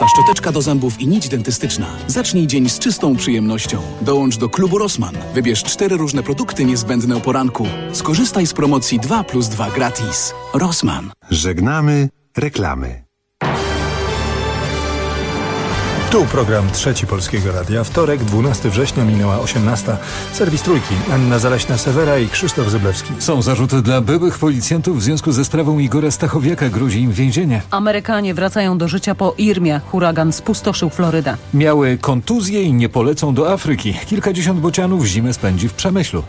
Szczoteczka do zębów i nić dentystyczna. Zacznij dzień z czystą przyjemnością. Dołącz do klubu Rossmann. Wybierz 4 różne produkty niezbędne o poranku. Skorzystaj z promocji 2+2 gratis. Rossmann. Żegnamy reklamy. Tu program Trzeci Polskiego Radia. Wtorek, 12 września, minęła 18. Serwis Trójki. Anna Zaleśna-Sewera i Krzysztof Zyblewski. Są zarzuty dla byłych policjantów w związku ze sprawą Igora Stachowiaka. Grozi im więzienie. Amerykanie wracają do życia po Irmie. Huragan spustoszył Florydę. Miały kontuzje i nie polecą do Afryki. Kilkadziesiąt bocianów zimę spędzi w Przemyślu.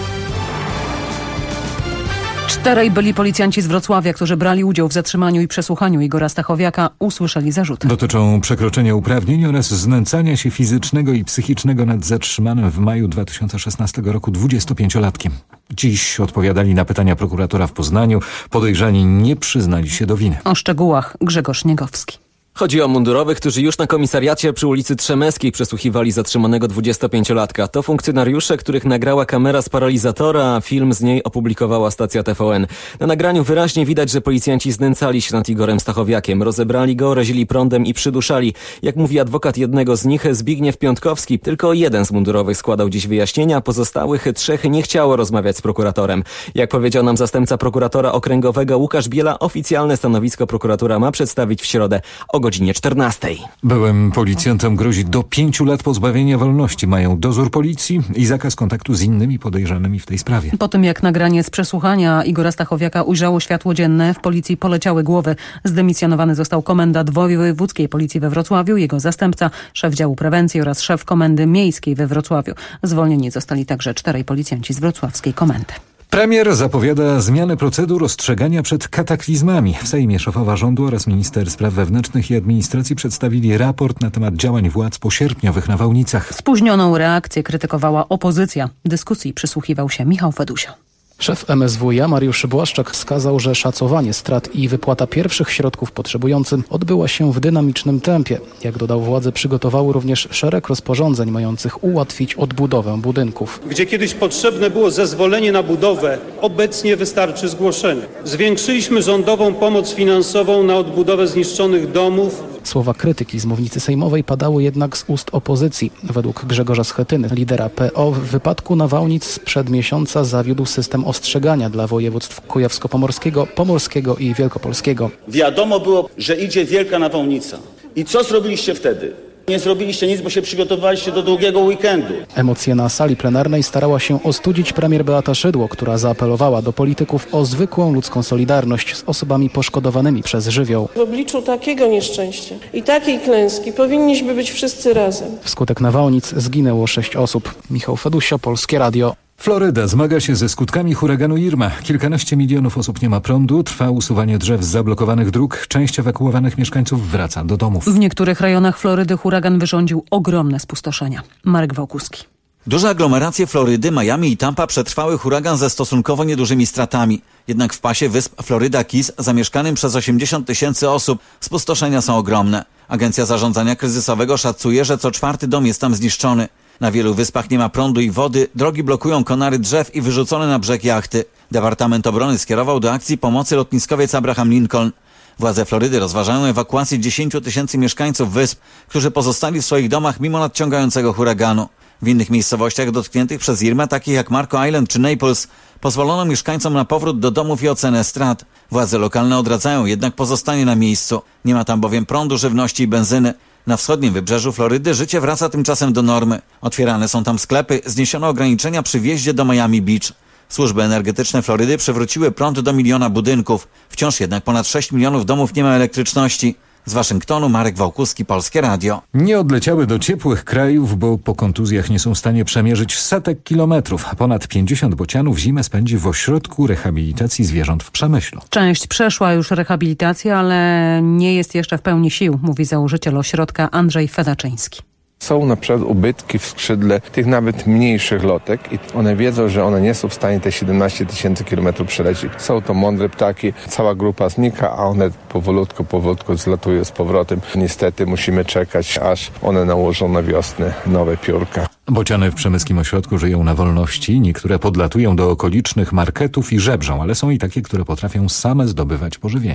4 byli policjanci z Wrocławia, którzy brali udział w zatrzymaniu i przesłuchaniu Igora Stachowiaka, usłyszeli zarzuty. Dotyczą przekroczenia uprawnień oraz znęcania się fizycznego i psychicznego nad zatrzymanym w maju 2016 roku 25-latkiem. Dziś odpowiadali na pytania prokuratora w Poznaniu. Podejrzani nie przyznali się do winy. O szczegółach Grzegorz Niegowski. Chodzi o mundurowych, którzy już na komisariacie przy ulicy Trzemeckiej przesłuchiwali zatrzymanego 25-latka. To funkcjonariusze, których nagrała kamera z paralizatora, a film z niej opublikowała stacja TVN. Na nagraniu wyraźnie widać, że policjanci znęcali się nad Igorem Stachowiakiem. Rozebrali go, razili prądem i przyduszali. Jak mówi adwokat jednego z nich, Zbigniew Piątkowski, tylko jeden z mundurowych składał dziś wyjaśnienia, pozostałych 3 nie chciało rozmawiać z prokuratorem. Jak powiedział nam zastępca prokuratora okręgowego Łukasz Biela, oficjalne stanowisko prokuratura ma przedstawić w środę o godzinie 14. Byłym policjantom grozi do 5 lat pozbawienia wolności. Mają dozór policji i zakaz kontaktu z innymi podejrzanymi w tej sprawie. Po tym jak nagranie z przesłuchania Igora Stachowiaka ujrzało światło dzienne, w policji poleciały głowy. Zdymisjonowany został komendant wojewódzkiej policji we Wrocławiu, jego zastępca, szef działu prewencji oraz szef komendy miejskiej we Wrocławiu. Zwolnieni zostali także 4 policjanci z wrocławskiej komendy. Premier zapowiada zmianę procedur ostrzegania przed kataklizmami. W Sejmie szefowa rządu oraz minister spraw wewnętrznych i administracji przedstawili raport na temat działań władz po sierpniowych nawałnicach. Spóźnioną reakcję krytykowała opozycja. Dyskusji przysłuchiwał się Michał Fedusio. Szef MSWiA Mariusz Błaszczak wskazał, że szacowanie strat i wypłata pierwszych środków potrzebującym odbyła się w dynamicznym tempie. Jak dodał, władze przygotowały również szereg rozporządzeń mających ułatwić odbudowę budynków. Gdzie kiedyś potrzebne było zezwolenie na budowę, obecnie wystarczy zgłoszenie. Zwiększyliśmy rządową pomoc finansową na odbudowę zniszczonych domów. Słowa krytyki z mównicy sejmowej padały jednak z ust opozycji. Według Grzegorza Schetyny, lidera PO, w wypadku nawałnic sprzed miesiąca zawiódł system ostrzegania dla województw kujawsko-pomorskiego, pomorskiego i wielkopolskiego. Wiadomo było, że idzie wielka nawałnica. I co zrobiliście wtedy? Nie zrobiliście nic, bo się przygotowaliście do długiego weekendu. Emocje na sali plenarnej starała się ostudzić premier Beata Szydło, która zaapelowała do polityków o zwykłą ludzką solidarność z osobami poszkodowanymi przez żywioł. W obliczu takiego nieszczęścia i takiej klęski powinniśmy być wszyscy razem. Wskutek nawałnic zginęło 6 osób. Michał Fedusio, Polskie Radio. Floryda zmaga się ze skutkami huraganu Irma. Kilkanaście milionów osób nie ma prądu, trwa usuwanie drzew z zablokowanych dróg, część ewakuowanych mieszkańców wraca do domów. W niektórych rejonach Florydy huragan wyrządził ogromne spustoszenia. Marek Wałkuski. Duże aglomeracje Florydy, Miami i Tampa przetrwały huragan ze stosunkowo niedużymi stratami. Jednak w pasie wysp Florida Keys, zamieszkanym przez 80 000 osób, spustoszenia są ogromne. Agencja Zarządzania Kryzysowego szacuje, że co 4. dom jest tam zniszczony. Na wielu wyspach nie ma prądu i wody, drogi blokują konary drzew i wyrzucone na brzeg jachty. Departament Obrony skierował do akcji pomocy lotniskowiec Abraham Lincoln. Władze Florydy rozważają ewakuację 10 000 mieszkańców wysp, którzy pozostali w swoich domach mimo nadciągającego huraganu. W innych miejscowościach dotkniętych przez Irmę, takich jak Marco Island czy Naples, pozwolono mieszkańcom na powrót do domów i ocenę strat. Władze lokalne odradzają jednak pozostanie na miejscu. Nie ma tam bowiem prądu, żywności i benzyny. Na wschodnim wybrzeżu Florydy życie wraca tymczasem do normy. Otwierane są tam sklepy, zniesiono ograniczenia przy wjeździe do Miami Beach. Służby energetyczne Florydy przywróciły prąd do 1 000 000 budynków. Wciąż jednak ponad 6 milionów domów nie ma elektryczności. Z Waszyngtonu Marek Wałkuski, Polskie Radio. Nie odleciały do ciepłych krajów, bo po kontuzjach nie są w stanie przemierzyć setek kilometrów. Ponad 50 bocianów zimę spędzi w ośrodku rehabilitacji zwierząt w Przemyślu. Część przeszła już rehabilitację, ale nie jest jeszcze w pełni sił, mówi założyciel ośrodka Andrzej Fedaczyński. Są na przykład ubytki w skrzydle tych nawet mniejszych lotek i one wiedzą, że one nie są w stanie te 17 000 kilometrów przelecieć. Są to mądre ptaki, cała grupa znika, a one powolutku zlatują z powrotem. Niestety musimy czekać, aż one nałożą na wiosnę nowe piórka. Bociany w przemyskim ośrodku żyją na wolności. Niektóre podlatują do okolicznych marketów i żebrzą, ale są i takie, które potrafią same zdobywać pożywienie.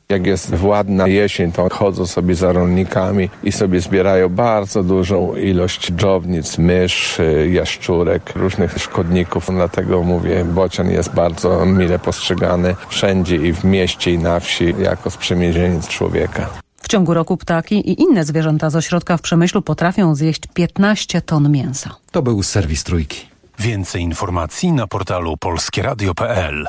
Jak jest ładna jesień, to chodzą sobie za rolnikami i sobie zbierają bardzo dużą ilość dżownic, myszy, jaszczurek, różnych szkodników. Dlatego mówię, bocian jest bardzo mile postrzegany wszędzie i w mieście i na wsi jako sprzymierzeńc człowieka. W ciągu roku ptaki i inne zwierzęta z ośrodka w Przemyślu potrafią zjeść 15 ton mięsa. To był serwis Trójki. Więcej informacji na portalu polskieradio.pl.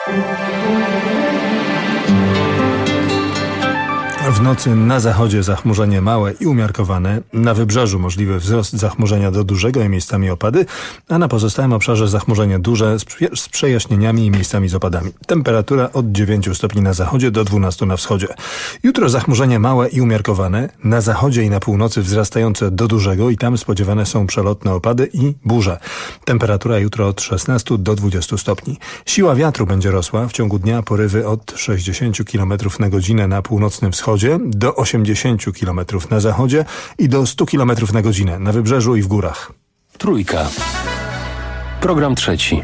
W nocy na zachodzie zachmurzenie małe i umiarkowane, na wybrzeżu możliwy wzrost zachmurzenia do dużego i miejscami opady, a na pozostałym obszarze zachmurzenie duże z przejaśnieniami i miejscami z opadami. Temperatura od 9 stopni na zachodzie do 12 na wschodzie. Jutro zachmurzenie małe i umiarkowane, na zachodzie i na północy wzrastające do dużego i tam spodziewane są przelotne opady i burze. Temperatura jutro od 16 do 20 stopni. Siła wiatru będzie rosła, w ciągu dnia porywy od 60 km na godzinę na północnym wschodzie do 80 km na zachodzie i do 100 km na godzinę na wybrzeżu i w górach. Trójka. Program trzeci.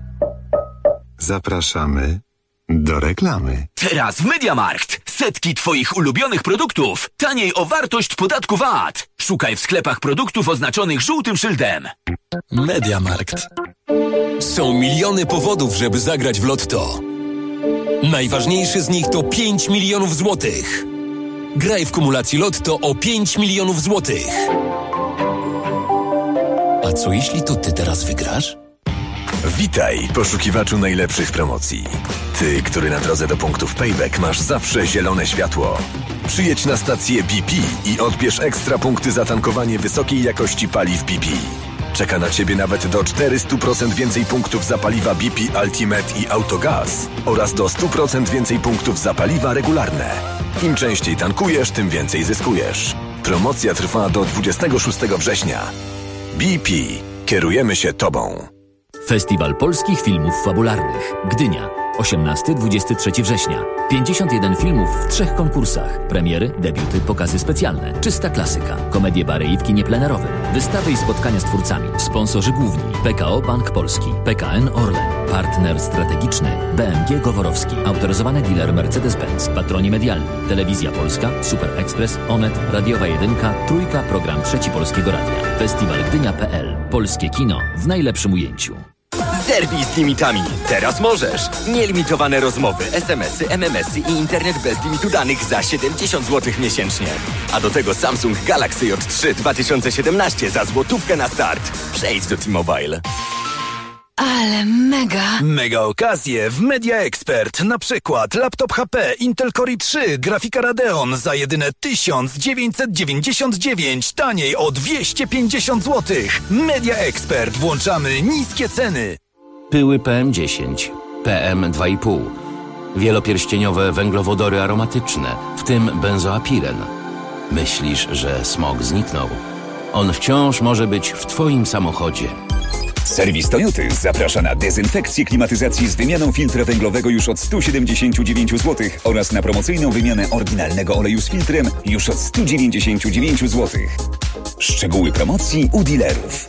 Zapraszamy do reklamy. Teraz w MediaMarkt. Setki Twoich ulubionych produktów. Taniej o wartość podatku VAT. Szukaj w sklepach produktów oznaczonych żółtym szyldem. MediaMarkt. Są miliony powodów, żeby zagrać w Lotto. Najważniejszy z nich to 5 milionów złotych. Graj w kumulacji Lotto o 5 milionów złotych. A co jeśli to ty teraz wygrasz? Witaj, poszukiwaczu najlepszych promocji. Ty, który na drodze do punktów Payback masz zawsze zielone światło. Przyjedź na stację BP i odbierz ekstra punkty za tankowanie wysokiej jakości paliw BP. Czeka na Ciebie nawet do 400% więcej punktów za paliwa BP Ultimate i Autogaz oraz do 100% więcej punktów za paliwa regularne. Im częściej tankujesz, tym więcej zyskujesz. Promocja trwa do 26 września. BP. Kierujemy się Tobą. Festiwal Polskich Filmów Fabularnych. Gdynia. 18-23 września. 51 filmów w 3 konkursach. Premiery, debiuty, pokazy specjalne. Czysta klasyka. Komedie bary i w kinie plenerowym. Wystawy i spotkania z twórcami. Sponsorzy główni. PKO Bank Polski. PKN Orlen. Partner strategiczny. BMG Goworowski. Autoryzowany dealer Mercedes-Benz. Patroni medialni. Telewizja Polska. Super Express. Onet. Radiowa 1. Trójka. Program Trzeci Polskiego Radia. Festiwalgdynia.pl. Polskie kino w najlepszym ujęciu. Zerwij z limitami. Teraz możesz. Nielimitowane rozmowy, SMS-y, MMS-y i internet bez limitu danych za 70 zł miesięcznie. A do tego Samsung Galaxy J3 2017 za złotówkę na start. Przejdź do T-Mobile. Ale mega! Mega okazje w Media Expert. Na przykład laptop HP Intel Core i3, grafika Radeon za jedyne 1999, taniej o 250 zł. Media Expert. Włączamy niskie ceny. Pyły PM10, PM2,5, wielopierścieniowe węglowodory aromatyczne, w tym benzoapiren. Myślisz, że smog zniknął? On wciąż może być w Twoim samochodzie. Serwis Toyoty zaprasza na dezynfekcję klimatyzacji z wymianą filtra węglowego już od 179 zł oraz na promocyjną wymianę oryginalnego oleju z filtrem już od 199 zł. Szczegóły promocji u dealerów.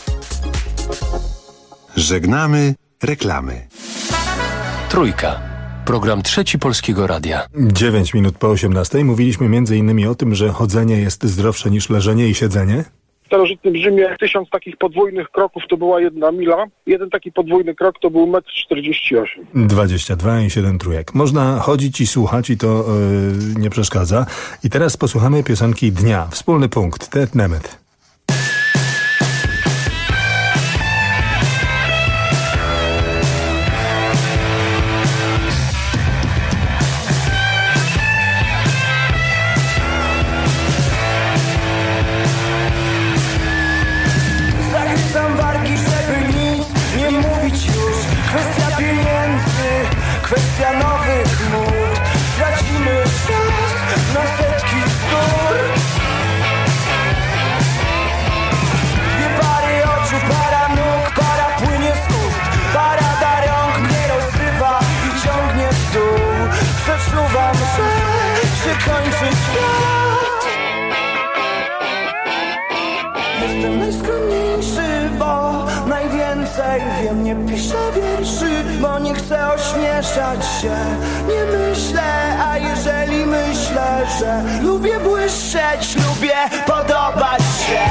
Żegnamy reklamy. Trójka. Program Trzeci Polskiego Radia. 9 minut po 18 mówiliśmy m.in. o tym, że chodzenie jest zdrowsze niż leżenie i siedzenie. W starożytnym Rzymie 1000 takich podwójnych kroków to była 1 mila. Jeden taki podwójny krok to był 1,48 m. 22 i 7 trójek. Można chodzić i słuchać i to nie przeszkadza. I teraz posłuchamy piosenki dnia. Wspólny punkt. Ted Nemeth. Kwestia nowych mód. Tracimy czas na setki bzdur. Dwie pary oczu, para nóg, para płynie z ust. Parada rąk mnie rozrywa i ciągnie w dół. Przeczuwam, że się kończy świat. Jestem najskromniejszy, bo najwięcej więcej wiem, nie piszę wierszy, bo nie chcę ośmieszać się. Nie myślę, a jeżeli myślę, że lubię błyszczeć, lubię podobać się.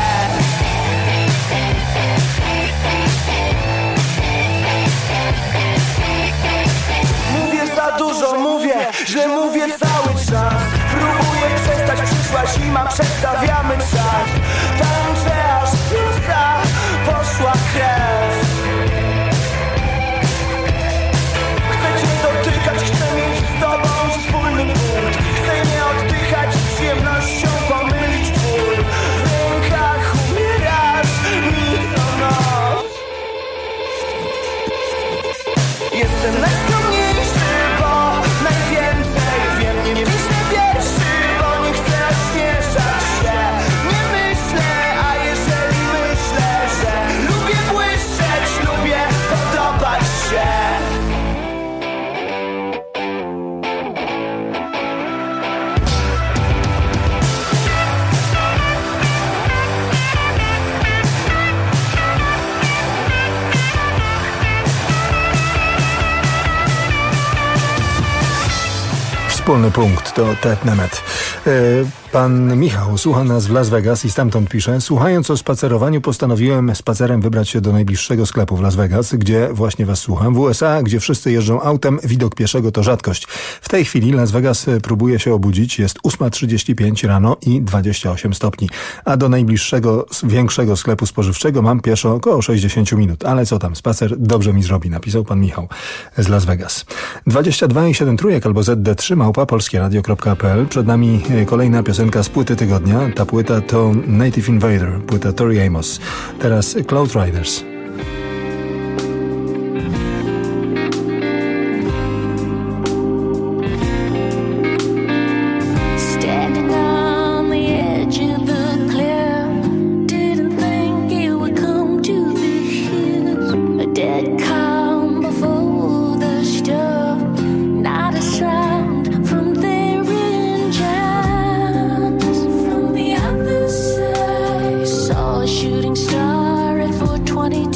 Mówię za dużo, mówię, że mówię cały czas. Próbuję przestać, przyszła zima, przestawiamy czas. Tańczę aż z usta poszła krew. Chcę cię dotykać, chcę mieć z tobą wspólny punkt. Chcę nie oddychać, z przyjemnością pomylić ból. W rękach umierasz mi co noc. Jestem najskromniejszy, bo najwięcej wiem. Nie piszę wierszy, bo nie chcę ośmieszać się. Nie myślę, a jeżeli myślę, że lubię błyszczeć, lubię podobać się. Wspólny punkt to Ted Nemeth. Pan Michał słucha nas w Las Vegas i stamtąd pisze: słuchając o spacerowaniu, postanowiłem spacerem wybrać się do najbliższego sklepu w Las Vegas, gdzie właśnie was słucham. W USA, gdzie wszyscy jeżdżą autem, widok pieszego to rzadkość. W tej chwili Las Vegas próbuje się obudzić. Jest 8:35 rano i 28 stopni. A do najbliższego, większego sklepu spożywczego mam pieszo około 60 minut. Ale co tam, spacer dobrze mi zrobi, napisał pan Michał z Las Vegas. 22,7 trójek albo ZD3 @polskieradio.pl. Przed nami kolejna piosenka z płyty tygodnia. Ta płyta to Native Invader, płyta Tori Amos. Teraz Cloud Riders. Shooting star at 4:20.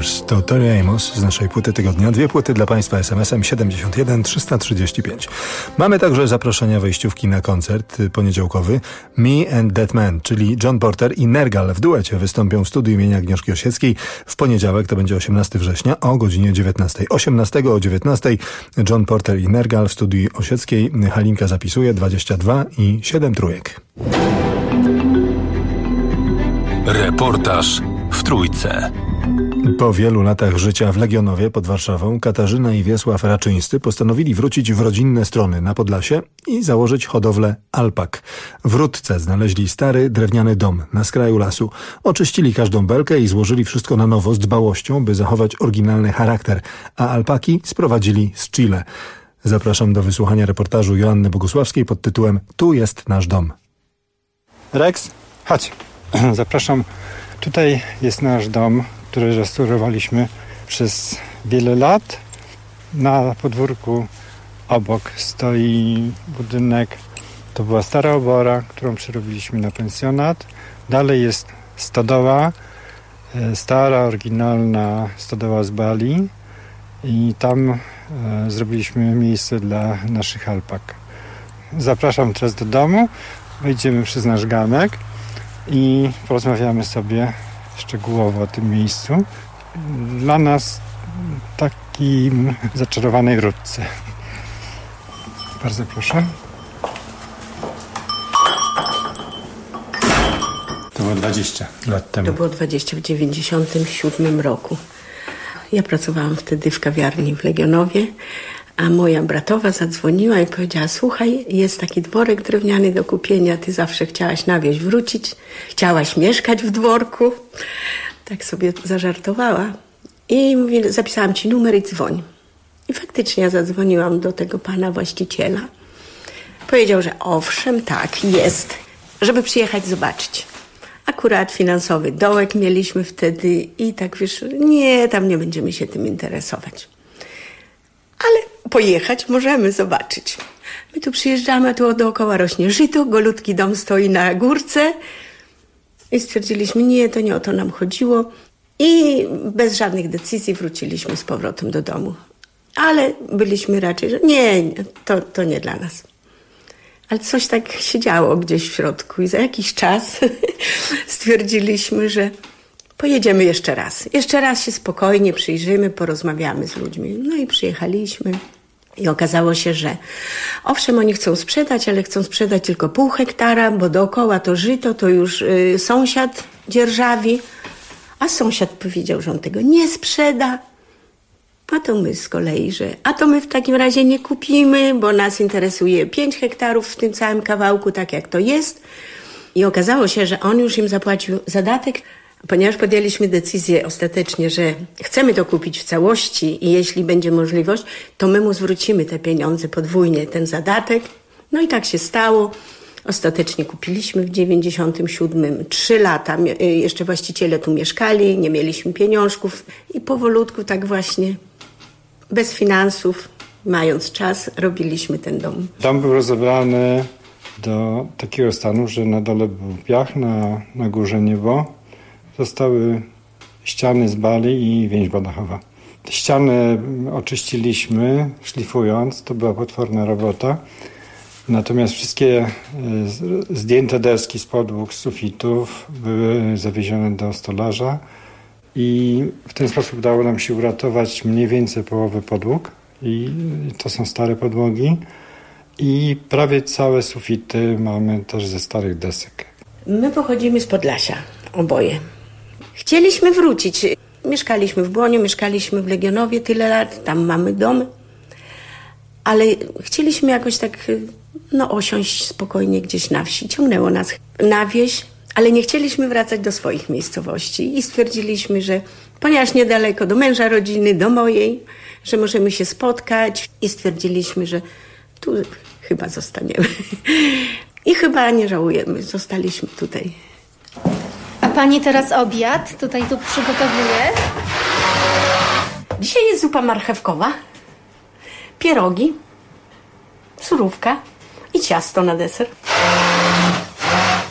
Years to Tori Amos z naszej płyty tygodnia. 2 płyty dla Państwa SMS-em 71 335. Mamy także zaproszenia wejściówki na koncert poniedziałkowy. Me and That Man, czyli John Porter i Nergal w duecie wystąpią w studiu imienia Agnieszki Osieckiej. W poniedziałek, to będzie 18 września o godzinie 19. 18 o 19 John Porter i Nergal w studiu Osieckiej. Halinka zapisuje 22 i 7 trójek. Reportaż w Trójce. Po wielu latach życia w Legionowie pod Warszawą Katarzyna i Wiesław Raczyńscy postanowili wrócić w rodzinne strony na Podlasie i założyć hodowlę alpak. W Rudce znaleźli stary, drewniany dom na skraju lasu. Oczyścili każdą belkę i złożyli wszystko na nowo z dbałością, by zachować oryginalny charakter, a alpaki sprowadzili z Chile. Zapraszam do wysłuchania reportażu Joanny Bogusławskiej pod tytułem Tu jest nasz dom. Rex, chodź. Zapraszam. Tutaj jest nasz dom, który restaurowaliśmy przez wiele lat. Na podwórku obok stoi budynek. To była stara obora, którą przerobiliśmy na pensjonat. Dalej jest stodoła, stara, oryginalna stodoła z Bali. I tam zrobiliśmy miejsce dla naszych alpak. Zapraszam teraz do domu. Wejdziemy przez nasz ganek i porozmawiamy sobie szczegółowo o tym miejscu. Dla nas takim zaczarowanej Rudce. Bardzo proszę. To było 20 lat temu. To było 20 w 97 roku. Ja pracowałam wtedy w kawiarni w Legionowie, a moja bratowa zadzwoniła i powiedziała: słuchaj, jest taki dworek drewniany do kupienia, ty zawsze chciałaś na wieś wrócić, chciałaś mieszkać w dworku. Tak sobie zażartowała. I mówi: zapisałam ci numer i dzwoń. I faktycznie ja zadzwoniłam do tego pana właściciela. Powiedział, że owszem, tak, jest, żeby przyjechać zobaczyć. Akurat finansowy dołek mieliśmy wtedy i tak wiesz, nie, tam nie będziemy się tym interesować. Ale pojechać możemy, zobaczyć. My tu przyjeżdżamy, a tu dookoła rośnie żyto, golutki dom stoi na górce i stwierdziliśmy, nie, to nie o to nam chodziło. I bez żadnych decyzji wróciliśmy z powrotem do domu. Ale byliśmy raczej, że nie, to nie dla nas. Ale coś tak się działo gdzieś w środku i za jakiś czas stwierdziliśmy, że pojedziemy jeszcze raz. Jeszcze raz się spokojnie przyjrzymy, porozmawiamy z ludźmi. No i przyjechaliśmy i okazało się, że owszem, oni chcą sprzedać, ale chcą sprzedać tylko 0,5 hektara, bo dookoła to żyto, to już sąsiad dzierżawi. A sąsiad powiedział, że on tego nie sprzeda. A to my z kolei, że a to my w takim razie nie kupimy, bo nas interesuje 5 hektarów w tym całym kawałku, tak jak to jest. I okazało się, że on już im zapłacił zadatek, ponieważ podjęliśmy decyzję ostatecznie, że chcemy to kupić w całości i jeśli będzie możliwość, to my mu zwrócimy te pieniądze podwójnie, ten zadatek. No i tak się stało. Ostatecznie kupiliśmy w 97. 3 lata. Jeszcze właściciele tu mieszkali, nie mieliśmy pieniążków i powolutku tak właśnie bez finansów, mając czas, robiliśmy ten dom. Dom był rozebrany do takiego stanu, że na dole był piach, na górze niebo. Zostały ściany z bali i więźba dachowa. Ściany oczyściliśmy, szlifując. To była potworna robota. Natomiast wszystkie zdjęte deski z podłóg, z sufitów były zawiezione do stolarza i w ten sposób udało nam się uratować mniej więcej połowę podłóg i to są stare podłogi i prawie całe sufity mamy też ze starych desek. My pochodzimy z Podlasia, oboje. Chcieliśmy wrócić. Mieszkaliśmy w Błoniu, mieszkaliśmy w Legionowie tyle lat, tam mamy dom, ale chcieliśmy jakoś tak osiąść spokojnie gdzieś na wsi. Ciągnęło nas na wieś, ale nie chcieliśmy wracać do swoich miejscowości i stwierdziliśmy, że ponieważ niedaleko do męża rodziny, do mojej, że możemy się spotkać i stwierdziliśmy, że tu chyba zostaniemy. I chyba nie żałujemy, zostaliśmy tutaj. A pani teraz obiad tutaj tu przygotowuje? Dzisiaj jest zupa marchewkowa, pierogi, surówka i ciasto na deser.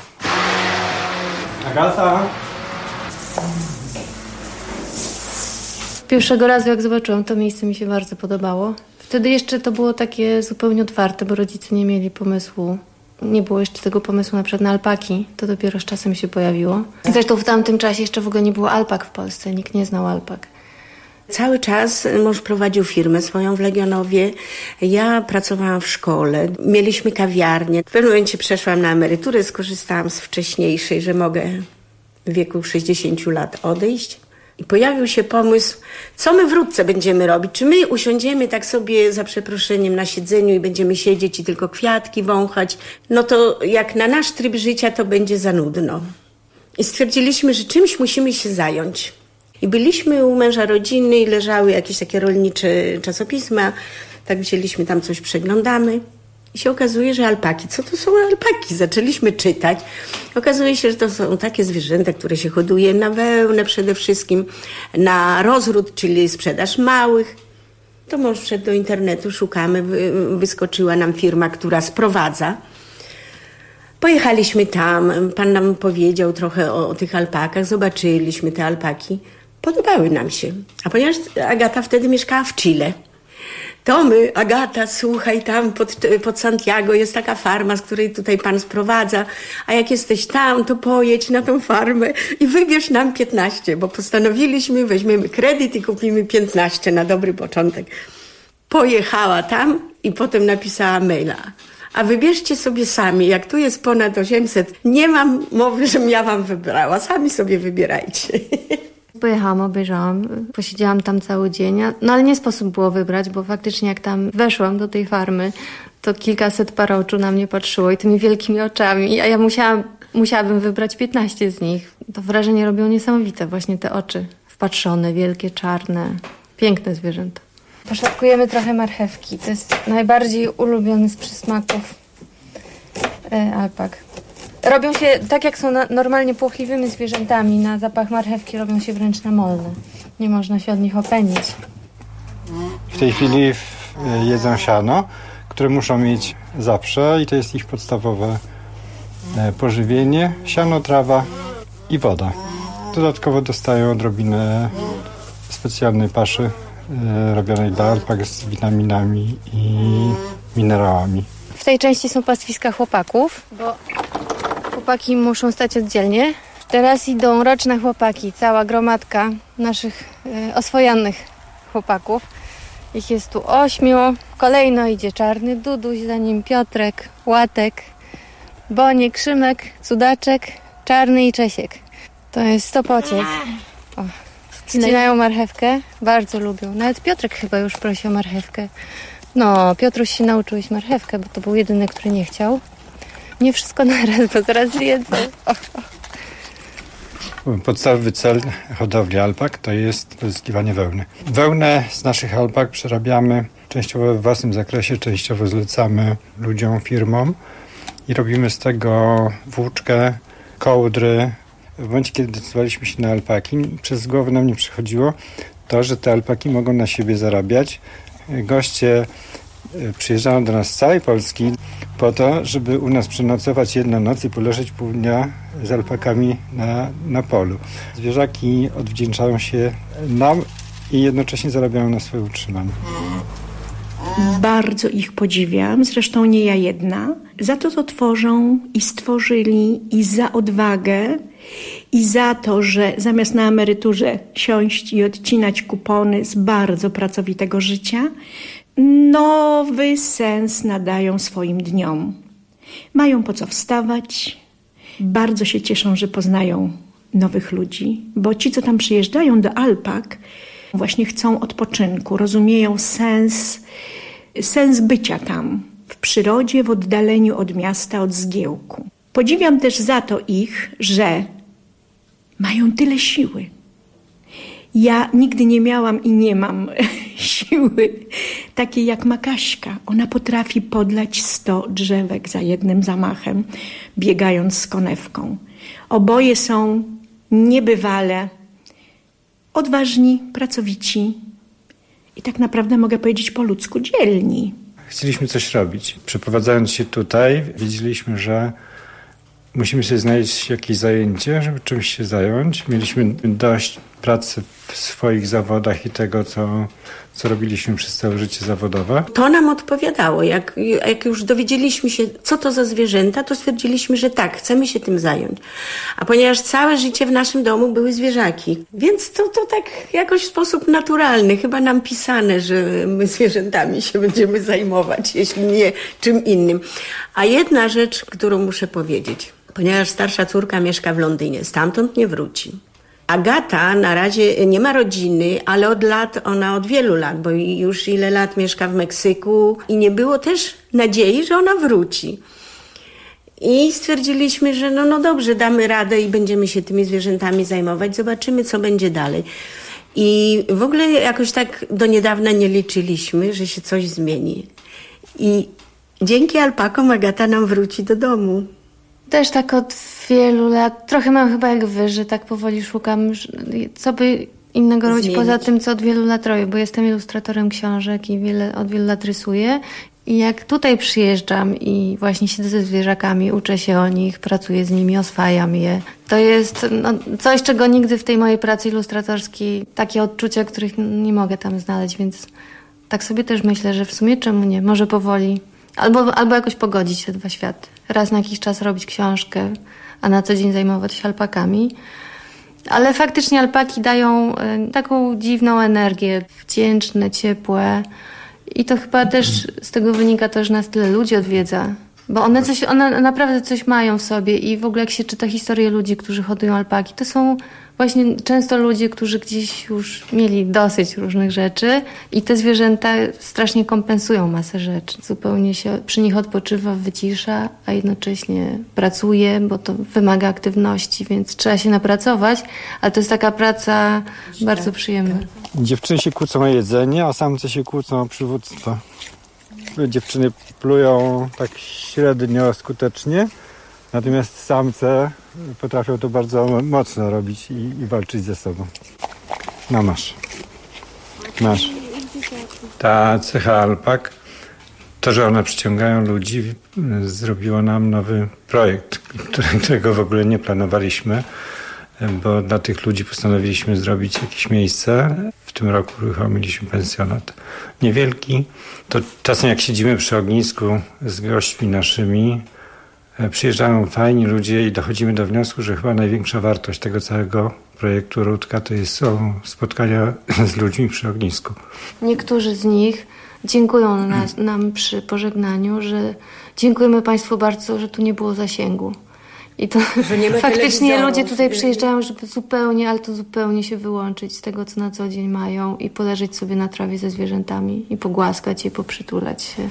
Agata! Pierwszego razu jak zobaczyłam to miejsce, mi się bardzo podobało. Wtedy jeszcze to było takie zupełnie otwarte, bo rodzice nie mieli pomysłu. Nie było jeszcze tego pomysłu na przykład na alpaki. To dopiero z czasem się pojawiło. Zresztą w tamtym czasie jeszcze w ogóle nie było alpak w Polsce. Nikt nie znał alpak. Cały czas mąż prowadził firmę swoją w Legionowie. Ja pracowałam w szkole. Mieliśmy kawiarnię. W pewnym momencie przeszłam na emeryturę. Skorzystałam z wcześniejszej, że mogę w wieku 60 lat odejść. I pojawił się pomysł, co my wkrótce będziemy robić. Czy my usiądziemy tak sobie za przeproszeniem na siedzeniu i będziemy siedzieć i tylko kwiatki wąchać. No to jak na nasz tryb życia to będzie za nudno. I stwierdziliśmy, że czymś musimy się zająć. I byliśmy u męża rodziny i leżały jakieś takie rolnicze czasopisma. Tak wzięliśmy tam coś, przeglądamy. I się okazuje, że alpaki. Co to są alpaki? Zaczęliśmy czytać. Okazuje się, że to są takie zwierzęta, które się hoduje na wełnę przede wszystkim, na rozród, czyli sprzedaż małych. To mąż wszedł do internetu, szukamy, wyskoczyła nam firma, która sprowadza. Pojechaliśmy tam, pan nam powiedział trochę o tych alpakach, zobaczyliśmy te alpaki. Podobały nam się. A ponieważ Agata wtedy mieszkała w Chile, to my, Agata, słuchaj, tam pod Santiago jest taka farma, z której tutaj pan sprowadza, a jak jesteś tam, to pojedź na tą farmę i wybierz nam 15, bo postanowiliśmy, weźmiemy kredyt i kupimy 15 na dobry początek. Pojechała tam i potem napisała maila. A wybierzcie sobie sami, jak tu jest ponad 800, nie mam mowy, żebym ja wam wybrała, sami sobie wybierajcie. Pojechałam, obejrzałam, posiedziałam tam cały dzień, no ale nie sposób było wybrać, bo faktycznie jak tam weszłam do tej farmy, to kilkaset par oczu na mnie patrzyło i tymi wielkimi oczami, a ja musiałabym wybrać 15 z nich. To wrażenie robią niesamowite właśnie te oczy, wpatrzone, wielkie, czarne, piękne zwierzęta. Poszlatkujemy trochę marchewki, to jest najbardziej ulubiony z przysmaków alpak. Robią się, tak jak są normalnie płochliwymi zwierzętami, na zapach marchewki robią się wręcz namolne. Nie można się od nich opędzić. W tej chwili jedzą siano, które muszą mieć zawsze i to jest ich podstawowe pożywienie. Siano, trawa i woda. Dodatkowo dostają odrobinę specjalnej paszy robionej dla alpak z witaminami i minerałami. W tej części są pastwiska chłopaków, bo chłopaki muszą stać oddzielnie. Teraz idą roczne chłopaki, cała gromadka naszych oswojanych chłopaków. Ich jest tu 8. Kolejno idzie Czarny Duduś, za nim Piotrek, Łatek, Boniek, Szymek, Cudaczek, Czarny i Czesiek. To jest stopociek. Ścinają marchewkę, bardzo lubią. Nawet Piotrek chyba już prosi o marchewkę. No, Piotruś się nauczył jeść marchewkę, bo to był jedyny, który nie chciał. Nie wszystko naraz, bo zaraz zjedzą. Podstawowy cel hodowli alpak to jest pozyskiwanie wełny. Wełnę z naszych alpak przerabiamy częściowo w własnym zakresie, częściowo zlecamy ludziom, firmom i robimy z tego włóczkę, kołdry. W momencie, kiedy decydowaliśmy się na alpaki, przez głowę nam nie przychodziło to, że te alpaki mogą na siebie zarabiać. Goście przyjeżdżają do nas z całej Polski po to, żeby u nas przenocować jedną noc i poleżeć pół dnia z alpakami na polu. Zwierzaki odwdzięczają się nam i jednocześnie zarabiają na swoje utrzymanie. Bardzo ich podziwiam, zresztą nie ja jedna, za to, co tworzą i stworzyli i za odwagę i za to, że zamiast na emeryturze siąść i odcinać kupony z bardzo pracowitego życia, nowy sens nadają swoim dniom. Mają po co wstawać, bardzo się cieszą, że poznają nowych ludzi, bo ci, co tam przyjeżdżają do alpak, właśnie chcą odpoczynku, rozumieją sens bycia tam, w przyrodzie, w oddaleniu od miasta, od zgiełku. Podziwiam też za to ich, że mają tyle siły. Ja nigdy nie miałam i nie mam siły takiej jak ma Kaśka. Ona potrafi podlać 100 drzewek za jednym zamachem, biegając z konewką. Oboje są niebywale odważni, pracowici i tak naprawdę mogę powiedzieć po ludzku dzielni. Chcieliśmy coś robić. Przeprowadzając się tutaj, wiedzieliśmy, że musimy sobie znaleźć jakieś zajęcie, żeby czymś się zająć. Mieliśmy dość pracy w swoich zawodach i tego, co robiliśmy przez całe życie zawodowe. To nam odpowiadało. Jak już dowiedzieliśmy się, co to za zwierzęta, to stwierdziliśmy, że tak, chcemy się tym zająć. A ponieważ całe życie w naszym domu były zwierzaki, więc to tak jakoś w sposób naturalny, chyba nam pisane, że my zwierzętami się będziemy zajmować, jeśli nie czym innym. A jedna rzecz, którą muszę powiedzieć, ponieważ starsza córka mieszka w Londynie, stamtąd nie wróci. Agata na razie nie ma rodziny, ale od wielu lat, bo już ile lat mieszka w Meksyku i nie było też nadziei, że ona wróci. I stwierdziliśmy, że no dobrze, damy radę i będziemy się tymi zwierzętami zajmować, zobaczymy, co będzie dalej. I w ogóle jakoś tak do niedawna nie liczyliśmy, że się coś zmieni. I dzięki alpakom Agata nam wróci do domu. Też tak od wielu lat, trochę mam chyba jak wy, że tak powoli szukam, co by innego robić poza tym, co od wielu lat robię, bo jestem ilustratorem książek i od wielu lat rysuję. I jak tutaj przyjeżdżam i właśnie siedzę ze zwierzakami, uczę się o nich, pracuję z nimi, oswajam je. To jest coś, czego nigdy w tej mojej pracy ilustratorskiej, takie odczucia, których nie mogę tam znaleźć, więc tak sobie też myślę, że w sumie czemu nie, może powoli. Albo jakoś pogodzić się dwa światy. Raz na jakiś czas robić książkę, a na co dzień zajmować się alpakami. Ale faktycznie alpaki dają taką dziwną energię, wdzięczne, ciepłe. I to chyba też z tego wynika to, że nas tyle ludzi odwiedza. Bo one naprawdę coś mają w sobie i w ogóle jak się czyta historię ludzi, którzy hodują alpaki, to są właśnie często ludzie, którzy gdzieś już mieli dosyć różnych rzeczy i te zwierzęta strasznie kompensują masę rzeczy. Zupełnie się przy nich odpoczywa, wycisza, a jednocześnie pracuje, bo to wymaga aktywności, więc trzeba się napracować, ale to jest taka praca bardzo przyjemna. Dziewczyny się kłócą o jedzenie, a samce się kłócą o przywództwo. Dziewczyny plują tak średnio skutecznie, natomiast samce potrafią to bardzo mocno robić i walczyć ze sobą. No masz. Ta cecha alpak, to, że one przyciągają ludzi, zrobiło nam nowy projekt, którego w ogóle nie planowaliśmy, bo dla tych ludzi postanowiliśmy zrobić jakieś miejsce. W tym roku uruchomiliśmy pensjonat niewielki. To czasem jak siedzimy przy ognisku z gośćmi naszymi, przyjeżdżają fajni ludzie i dochodzimy do wniosku, że chyba największa wartość tego całego projektu Rudka to są spotkania z ludźmi przy ognisku. Niektórzy z nich dziękują nam przy pożegnaniu, że dziękujemy Państwu bardzo, że tu nie było zasięgu. I to faktycznie ludzie tutaj przyjeżdżają, żeby zupełnie się wyłączyć z tego, co na co dzień mają i poleżeć sobie na trawie ze zwierzętami i pogłaskać je, poprzytulać się.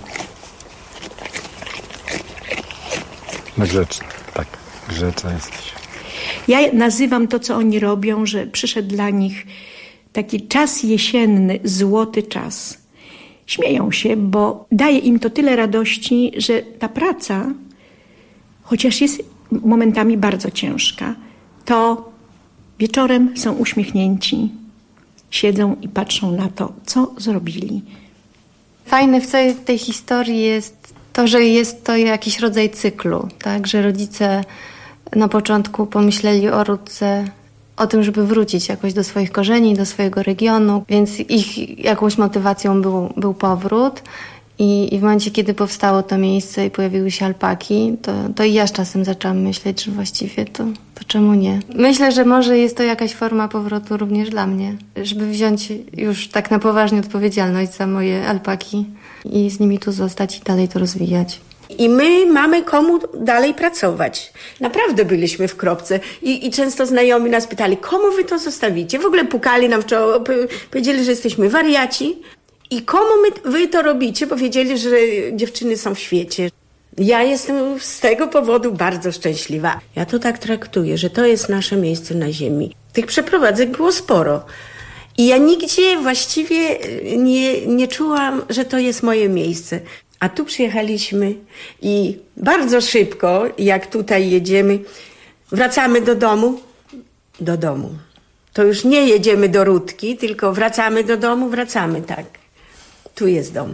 No grzeczna, tak, grzeczna jesteś. Ja nazywam to, co oni robią, że przyszedł dla nich taki czas jesienny, złoty czas. Śmieją się, bo daje im to tyle radości, że ta praca, chociaż jest momentami bardzo ciężka, to wieczorem są uśmiechnięci, siedzą i patrzą na to, co zrobili. Fajne w całej tej historii jest to, że jest to jakiś rodzaj cyklu, tak? Że rodzice na początku pomyśleli o Rudce, o tym, żeby wrócić jakoś do swoich korzeni, do swojego regionu, więc ich jakąś motywacją był powrót. I w momencie, kiedy powstało to miejsce i pojawiły się alpaki, to i ja z czasem zaczęłam myśleć, że właściwie to czemu nie? Myślę, że może jest to jakaś forma powrotu również dla mnie, żeby wziąć już tak na poważnie odpowiedzialność za moje alpaki i z nimi tu zostać i dalej to rozwijać. I my mamy komu dalej pracować. Naprawdę byliśmy w kropce i często znajomi nas pytali, komu wy to zostawicie? W ogóle pukali nam w czoło, powiedzieli, że jesteśmy wariaci. I komu wy to robicie? Bo wiedzieli, że dziewczyny są w świecie. Ja jestem z tego powodu bardzo szczęśliwa. Ja to tak traktuję, że to jest nasze miejsce na ziemi. Tych przeprowadzek było sporo. I ja nigdzie właściwie nie czułam, że to jest moje miejsce. A tu przyjechaliśmy i bardzo szybko, jak tutaj jedziemy, wracamy do domu. Do domu. To już nie jedziemy do Rudki, tylko wracamy do domu, wracamy, tak. Tu jest dom.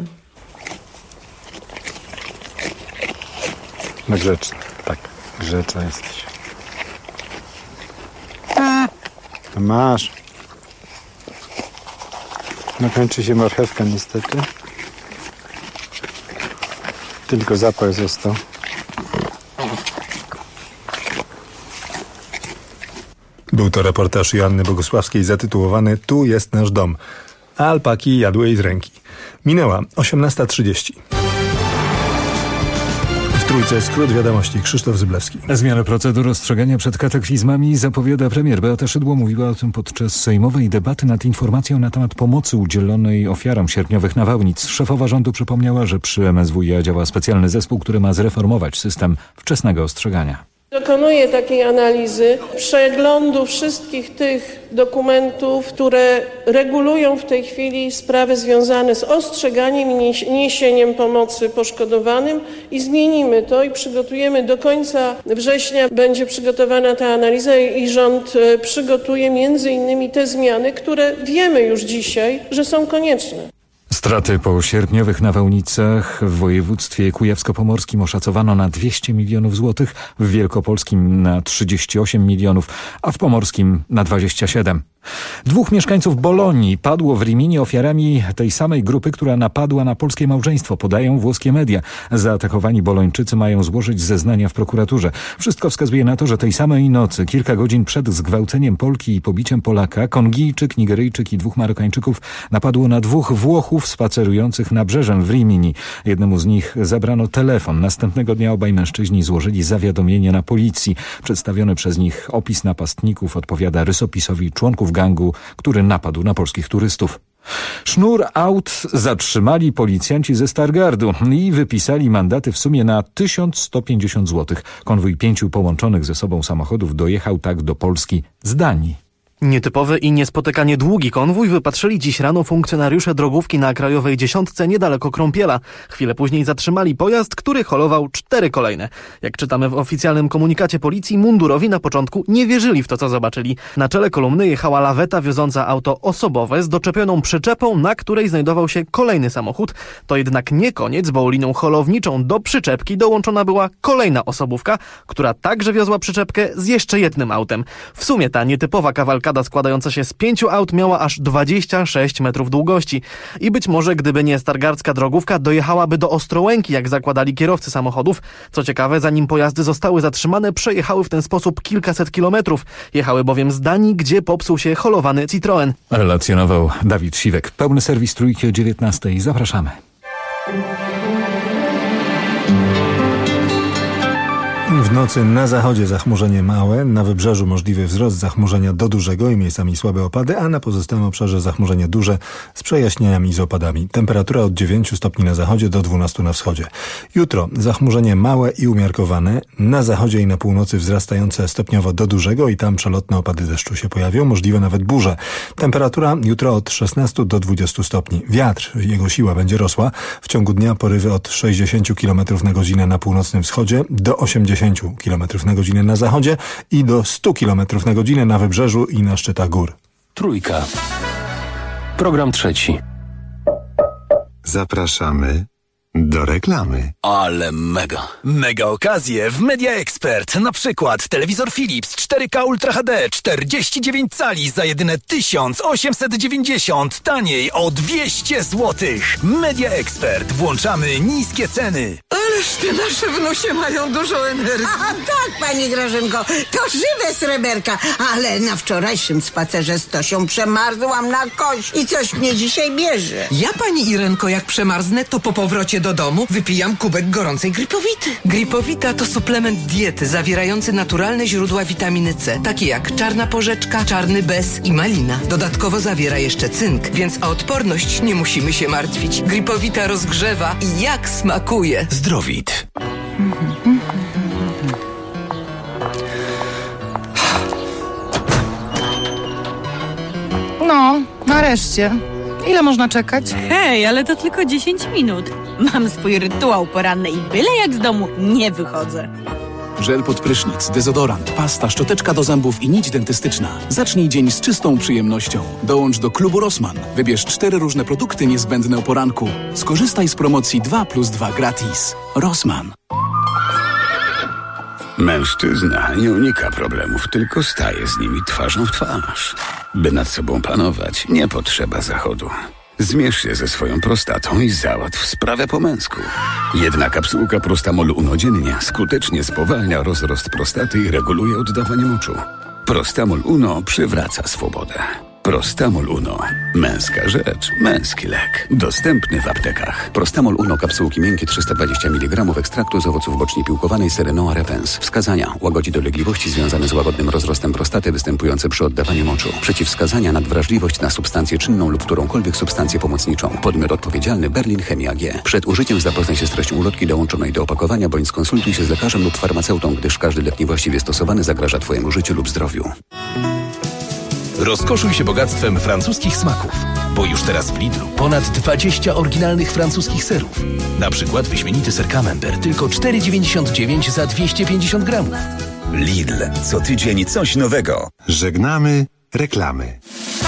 No grzeczna, tak, grzeczna jesteś. Masz. No kończy się marchewka niestety. Tylko zapach został. Był to reportaż Joanny Bogusławskiej zatytułowany „Tu jest nasz dom”, a alpaki jadły jej z ręki. Minęła 18:30. W Trójce skrót wiadomości. Krzysztof Zyblewski. Zmianę procedur ostrzegania przed kataklizmami zapowiada premier. Beata Szydło mówiła o tym podczas sejmowej debaty nad informacją na temat pomocy udzielonej ofiarom sierpniowych nawałnic. Szefowa rządu przypomniała, że przy MSWiA działa specjalny zespół, który ma zreformować system wczesnego ostrzegania. Dokonuję takiej analizy, przeglądu wszystkich tych dokumentów, które regulują w tej chwili sprawy związane z ostrzeganiem i niesieniem pomocy poszkodowanym i zmienimy to i przygotujemy do końca września. Będzie przygotowana ta analiza i rząd przygotuje między innymi te zmiany, które wiemy już dzisiaj, że są konieczne. Straty po sierpniowych nawałnicach w województwie kujawsko-pomorskim oszacowano na 200 milionów złotych, w wielkopolskim na 38 milionów, a w pomorskim na 27. 2 mieszkańców Bolonii padło w Rimini ofiarami tej samej grupy, która napadła na polskie małżeństwo, podają włoskie media. Zaatakowani Bolończycy mają złożyć zeznania w prokuraturze. Wszystko wskazuje na to, że tej samej nocy, kilka godzin przed zgwałceniem Polki i pobiciem Polaka, Kongijczyk, Nigeryjczyk i 2 Marokańczyków napadło na 2 Włochów spacerujących nabrzeżem w Rimini. Jednemu z nich zabrano telefon. Następnego dnia obaj mężczyźni złożyli zawiadomienie na policji. Przedstawiony przez nich opis napastników odpowiada rysopisowi członków gangu, który napadł na polskich turystów. Sznur aut zatrzymali policjanci ze Stargardu i wypisali mandaty w sumie na 1150 zł. Konwój 5 połączonych ze sobą samochodów dojechał tak do Polski z Danii. Nietypowy i niespotykanie długi konwój wypatrzyli dziś rano funkcjonariusze drogówki na Krajowej Dziesiątce niedaleko Krąpiela. Chwilę później zatrzymali pojazd, który holował 4 kolejne. Jak czytamy w oficjalnym komunikacie policji, mundurowi na początku nie wierzyli w to, co zobaczyli. Na czele kolumny jechała laweta wioząca auto osobowe z doczepioną przyczepą, na której znajdował się kolejny samochód. To jednak nie koniec, bo linią holowniczą do przyczepki dołączona była kolejna osobówka, która także wiozła przyczepkę z jeszcze jednym autem. W sumie ta nietypowa kawalkada składająca się z 5 aut miała aż 26 metrów długości. I być może, gdyby nie stargardzka drogówka, dojechałaby do Ostrołęki, jak zakładali kierowcy samochodów. Co ciekawe, zanim pojazdy zostały zatrzymane, przejechały w ten sposób kilkaset kilometrów. Jechały bowiem z Danii, gdzie popsuł się holowany Citroen. Relacjonował Dawid Siwek. Pełny serwis Trójki o 19:00. Zapraszamy. W nocy na zachodzie zachmurzenie małe, na wybrzeżu możliwy wzrost zachmurzenia do dużego i miejscami słabe opady, a na pozostałym obszarze zachmurzenie duże z przejaśnieniami i z opadami. Temperatura od 9 stopni na zachodzie do 12 na wschodzie. Jutro zachmurzenie małe i umiarkowane, na zachodzie i na północy wzrastające stopniowo do dużego i tam przelotne opady deszczu się pojawią, możliwe nawet burze. Temperatura jutro od 16 do 20 stopni. Wiatr, jego siła będzie rosła. W ciągu dnia porywy od 60 km na godzinę na północnym wschodzie do 80 km na godzinę na zachodzie i do 100 km na godzinę na wybrzeżu i na szczytach gór. Trójka. Program trzeci. Zapraszamy do reklamy. Ale mega. Mega okazje w Media Expert. Na przykład telewizor Philips 4K Ultra HD 49 cali za jedyne 1890. Taniej o 200 zł. Media Expert. Włączamy niskie ceny. Ależ te nasze wnusie mają dużo energii. A tak, pani Grażynko, to żywe sreberka. Ale na wczorajszym spacerze z Tosią przemarzłam na kość i coś mnie dzisiaj bierze. Ja, pani Irenko, jak przemarznę, to po powrocie do domu wypijam kubek gorącej Gripowity. Gripowita to suplement diety zawierający naturalne źródła witaminy C, takie jak czarna porzeczka, czarny bez i malina. Dodatkowo zawiera jeszcze cynk, więc o odporność nie musimy się martwić. Gripowita rozgrzewa i jak smakuje. Zdrowit. No, nareszcie. Ile można czekać? Hej, ale to tylko 10 minut. Mam swój rytuał poranny i byle jak z domu nie wychodzę. Żel pod prysznic, dezodorant, pasta, szczoteczka do zębów i nić dentystyczna. Zacznij dzień z czystą przyjemnością. Dołącz do klubu Rossmann. Wybierz 4 różne produkty niezbędne o poranku. Skorzystaj z promocji 2+2 gratis. Rossmann. Mężczyzna nie unika problemów, tylko staje z nimi twarzą w twarz. By nad sobą panować, nie potrzeba zachodu. Zmierz się ze swoją prostatą i załatw sprawę po męsku. Jedna kapsułka Prostamol Uno dziennie skutecznie spowalnia rozrost prostaty i reguluje oddawanie moczu. Prostamol Uno przywraca swobodę. Prostamol Uno. Męska rzecz, męski lek. Dostępny w aptekach. Prostamol Uno, kapsułki miękkie 320 mg ekstraktu z owoców boczni piłkowanej Serenoa repens. Wskazania: łagodzi dolegliwości związane z łagodnym rozrostem prostaty występujące przy oddawaniu moczu. Przeciwwskazania: nadwrażliwość na substancję czynną lub którąkolwiek substancję pomocniczą. Podmiot odpowiedzialny: Berlin Chemia AG. Przed użyciem zapoznaj się z treścią ulotki dołączonej do opakowania bądź skonsultuj się z lekarzem lub farmaceutą, gdyż każdy lek niewłaściwie stosowany zagraża Twojemu życiu lub zdrowiu. Rozkoszuj się bogactwem francuskich smaków, bo już teraz w Lidlu ponad 20 oryginalnych francuskich serów. Na przykład wyśmienity ser Camembert, tylko 4,99 za 250 gramów. Lidl, co tydzień coś nowego. Żegnamy reklamy.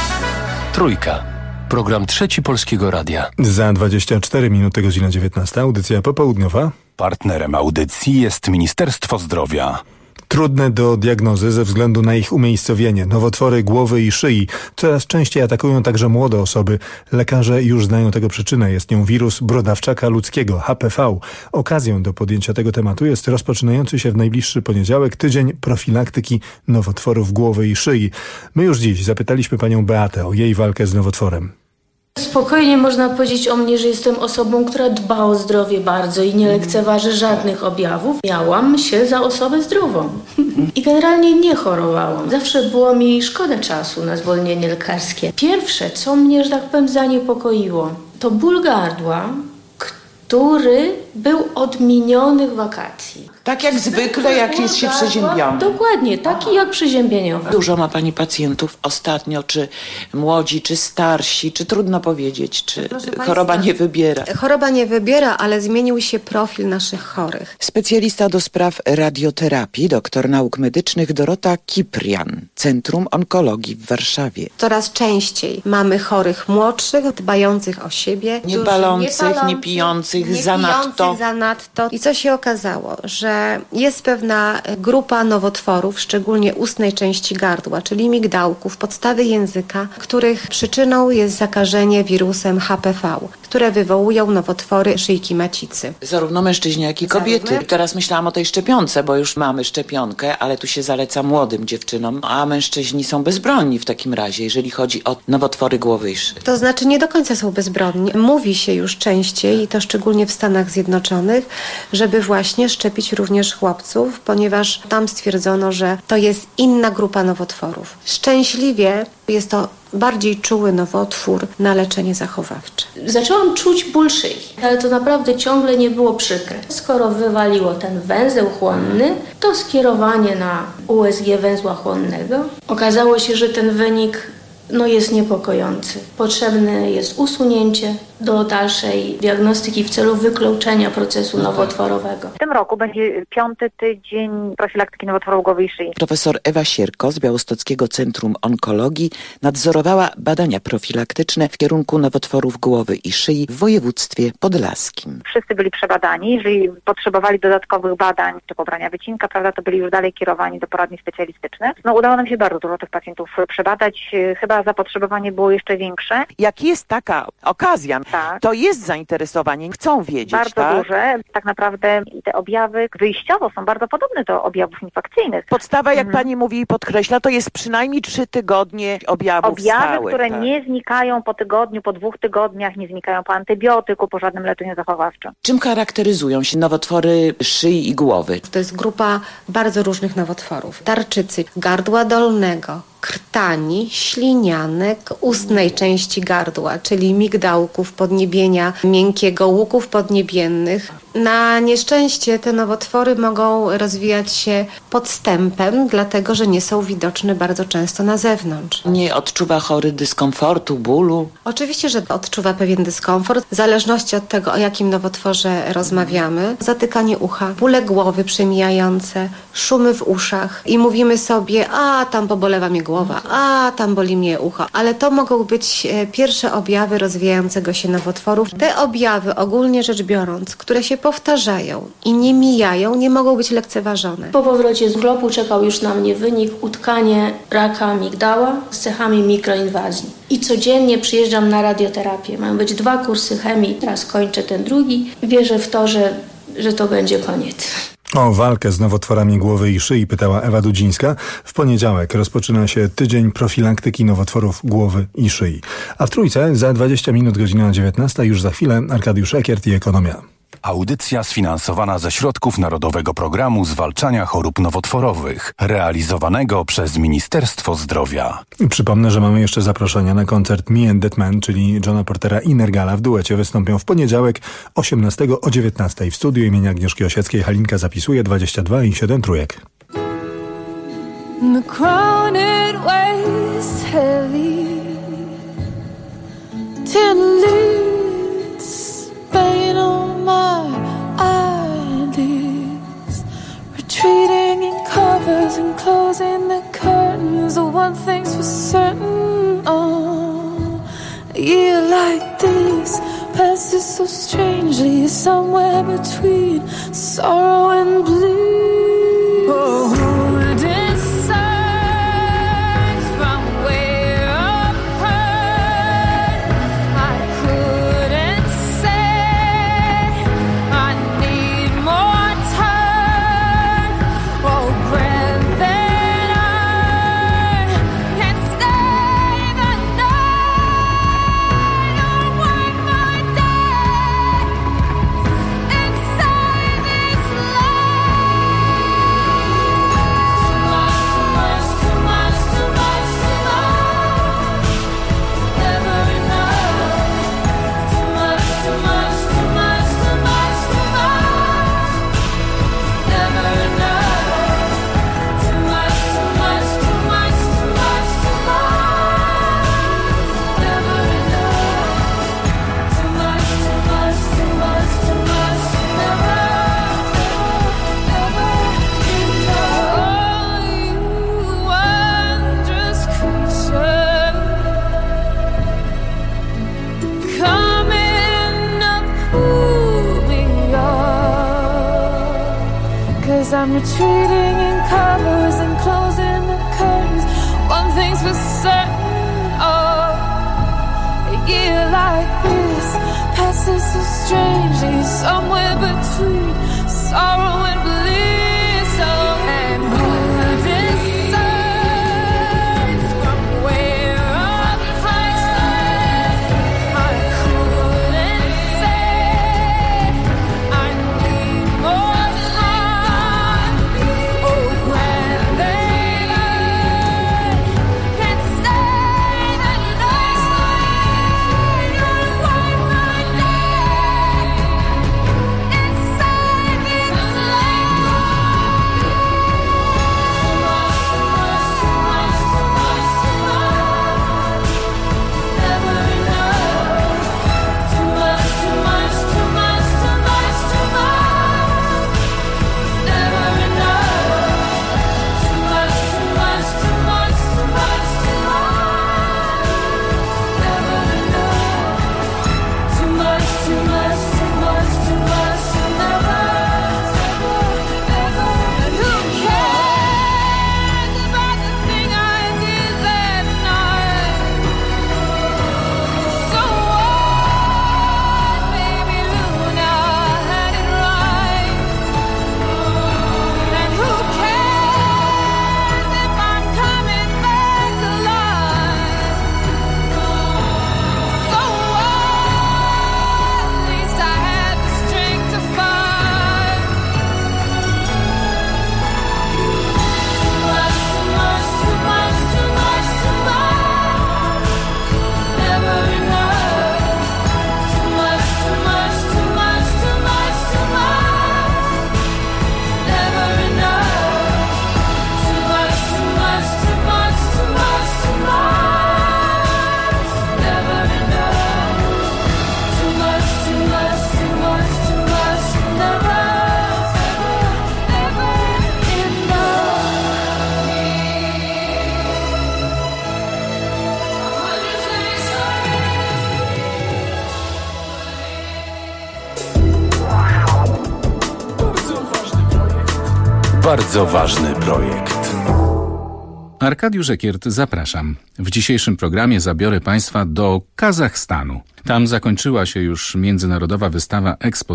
Trójka. Program Trzeci Polskiego Radia. Za 24 minuty, godzina 19. Audycja popołudniowa. Partnerem audycji jest Ministerstwo Zdrowia. Trudne do diagnozy ze względu na ich umiejscowienie. Nowotwory głowy i szyi coraz częściej atakują także młode osoby. Lekarze już znają tego przyczynę. Jest nią wirus brodawczaka ludzkiego, HPV. Okazją do podjęcia tego tematu jest rozpoczynający się w najbliższy poniedziałek tydzień profilaktyki nowotworów głowy i szyi. My już dziś zapytaliśmy panią Beatę o jej walkę z nowotworem. Spokojnie można powiedzieć o mnie, że jestem osobą, która dba o zdrowie bardzo i nie lekceważy żadnych objawów. Miałam się za osobę zdrową i generalnie nie chorowałam. Zawsze było mi szkoda czasu na zwolnienie lekarskie. Pierwsze, co mnie, że tak powiem, zaniepokoiło, to ból gardła, który był od minionych wakacji. Tak jak zwykle, jak jest się przeziębiony. Dokładnie, taki jak przeziębieniowy. Dużo ma pani pacjentów ostatnio, czy młodzi, czy starsi, czy trudno powiedzieć, czy choroba nie wybiera? Choroba nie wybiera, ale zmienił się profil naszych chorych. Specjalista do spraw radioterapii, doktor nauk medycznych Dorota Kiprian, Centrum Onkologii w Warszawie. Coraz częściej mamy chorych młodszych, dbających o siebie. Nie palących, nie pijących, zanadto. I co się okazało, że jest pewna grupa nowotworów, szczególnie ustnej części gardła, czyli migdałków, podstawy języka, których przyczyną jest zakażenie wirusem HPV, które wywołują nowotwory szyjki macicy. Zarówno mężczyźni, jak i kobiety. Teraz myślałam o tej szczepionce, bo już mamy szczepionkę, ale tu się zaleca młodym dziewczynom, a mężczyźni są bezbronni w takim razie, jeżeli chodzi o nowotwory głowy i szyi. To znaczy nie do końca są bezbronni. Mówi się już częściej, i to szczególnie w Stanach Zjednoczonych, żeby właśnie szczepić również chłopców, ponieważ tam stwierdzono, że to jest inna grupa nowotworów. Szczęśliwie jest to bardziej czuły nowotwór na leczenie zachowawcze. Zaczęłam czuć ból szyi, ale to naprawdę ciągle nie było przykre. Skoro wywaliło ten węzeł chłonny, to skierowanie na USG węzła chłonnego. Okazało się, że ten wynik jest niepokojący. Potrzebne jest usunięcie do dalszej diagnostyki w celu wykluczenia procesu nowotworowego. W tym roku będzie 5. tydzień profilaktyki nowotworów głowy i szyi. Profesor Ewa Sierko z Białostockiego Centrum Onkologii nadzorowała badania profilaktyczne w kierunku nowotworów głowy i szyi w województwie podlaskim. Wszyscy byli przebadani. Jeżeli potrzebowali dodatkowych badań czy pobrania wycinka, prawda, to byli już dalej kierowani do poradni specjalistycznych. Udało nam się bardzo dużo tych pacjentów przebadać. Chyba zapotrzebowanie było jeszcze większe. Jak jest taka okazja, to jest zainteresowanie, chcą wiedzieć. Bardzo duże. Tak naprawdę te objawy wyjściowo są bardzo podobne do objawów infekcyjnych. Podstawa, jak pani mówi i podkreśla, to jest przynajmniej 3 tygodnie objawów Objawy, stałych, które nie znikają po tygodniu, po 2 tygodniach, nie znikają po antybiotyku, po żadnym leczeniu zachowawczym. Czym charakteryzują się nowotwory szyi i głowy? To jest grupa bardzo różnych nowotworów. Tarczycy, gardła dolnego, krtani, ślinianek, ustnej części gardła, czyli migdałków, podniebienia miękkiego, łuków podniebiennych. Na nieszczęście te nowotwory mogą rozwijać się podstępem, dlatego że nie są widoczne bardzo często na zewnątrz. Nie odczuwa chory dyskomfortu, bólu? Oczywiście, że odczuwa pewien dyskomfort, w zależności od tego, o jakim nowotworze rozmawiamy. Zatykanie ucha, bóle głowy przemijające, szumy w uszach i mówimy sobie, a tam pobolewa mnie głowa, a tam boli mnie ucho. Ale to mogą być pierwsze objawy rozwijającego się nowotworów. Te objawy, ogólnie rzecz biorąc, które się się powtarzają i nie mijają, nie mogą być lekceważone. Po powrocie z urlopu czekał już na mnie wynik utkanie raka migdała z cechami mikroinwazji. I codziennie przyjeżdżam na radioterapię. Mają być 2 kursy chemii, teraz kończę ten drugi. Wierzę w to, że to będzie koniec. O walkę z nowotworami głowy i szyi pytała Ewa Dudzińska. W poniedziałek rozpoczyna się tydzień profilaktyki nowotworów głowy i szyi. A w Trójce za 20 minut, godzina 19, już za chwilę Arkadiusz Ekiert i Ekonomia. Audycja sfinansowana ze środków Narodowego Programu Zwalczania Chorób Nowotworowych, realizowanego przez Ministerstwo Zdrowia. Przypomnę, że mamy jeszcze zaproszenia na koncert Me and That Man, czyli Johna Portera i Nergala w duecie. Wystąpią w poniedziałek 18 o 19 w studiu imienia Agnieszki Osieckiej. Halinka zapisuje 22 i 7 trójek. The crowded ways heavy, tin leads, pain on my eyelids, retreating in covers and closing the curtains. The one thing's for certain, a year like this passes so strangely, somewhere between sorrow and bleed. Oh, I'm retreating in covers and closing the curtains. One thing's for certain, a year like this passes so strangely, somewhere between sorrow and bliss. Oh, and who decides from where I'm placed? I couldn't say. I need more. bardzo ważny projekt. Arkadiusz Ekiert, zapraszam. W dzisiejszym programie zabiorę Państwa do Kazachstanu. Tam zakończyła się już międzynarodowa wystawa Expo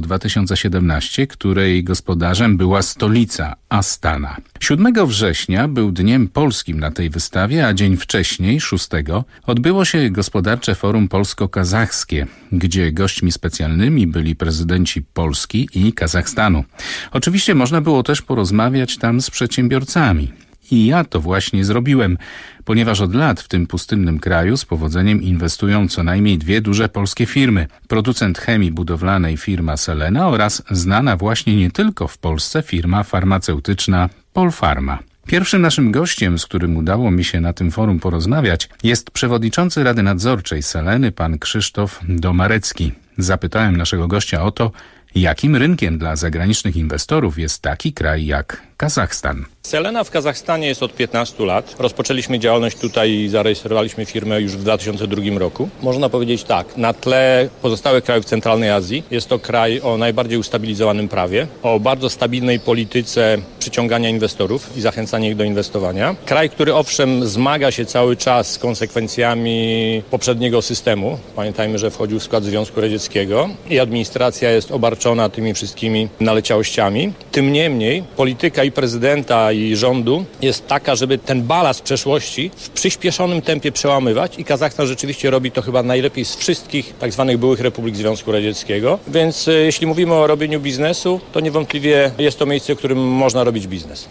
2017, której gospodarzem była stolica Astana. 7 września był dniem polskim na tej wystawie, a dzień wcześniej, 6, odbyło się Gospodarcze Forum Polsko-Kazachskie, gdzie gośćmi specjalnymi byli prezydenci Polski i Kazachstanu. Oczywiście można było też porozmawiać tam z przedsiębiorcami. I ja to właśnie zrobiłem, ponieważ od lat w tym pustynnym kraju z powodzeniem inwestują co najmniej 2 duże polskie firmy. Producent chemii budowlanej firma Selena oraz znana właśnie nie tylko w Polsce firma farmaceutyczna Polpharma. Pierwszym naszym gościem, z którym udało mi się na tym forum porozmawiać, jest przewodniczący Rady Nadzorczej Seleny, pan Krzysztof Domarecki. Zapytałem naszego gościa o to, jakim rynkiem dla zagranicznych inwestorów jest taki kraj jak Kazachstan. Selena w Kazachstanie jest od 15 lat. Rozpoczęliśmy działalność tutaj i zarejestrowaliśmy firmę już w 2002 roku. Można powiedzieć tak, na tle pozostałych krajów centralnej Azji jest to kraj o najbardziej ustabilizowanym prawie, o bardzo stabilnej polityce przyciągania inwestorów i zachęcania ich do inwestowania. Kraj, który owszem zmaga się cały czas z konsekwencjami poprzedniego systemu. Pamiętajmy, że wchodził w skład Związku Radzieckiego i administracja jest obarczona tymi wszystkimi naleciałościami. Tym niemniej polityka i prezydenta i rządu jest taka, żeby ten balast przeszłości w przyspieszonym tempie przełamywać i Kazachstan rzeczywiście robi to chyba najlepiej z wszystkich tak zwanych byłych republik Związku Radzieckiego. Więc jeśli mówimy o robieniu biznesu, to niewątpliwie jest to miejsce, w którym można robić biznes.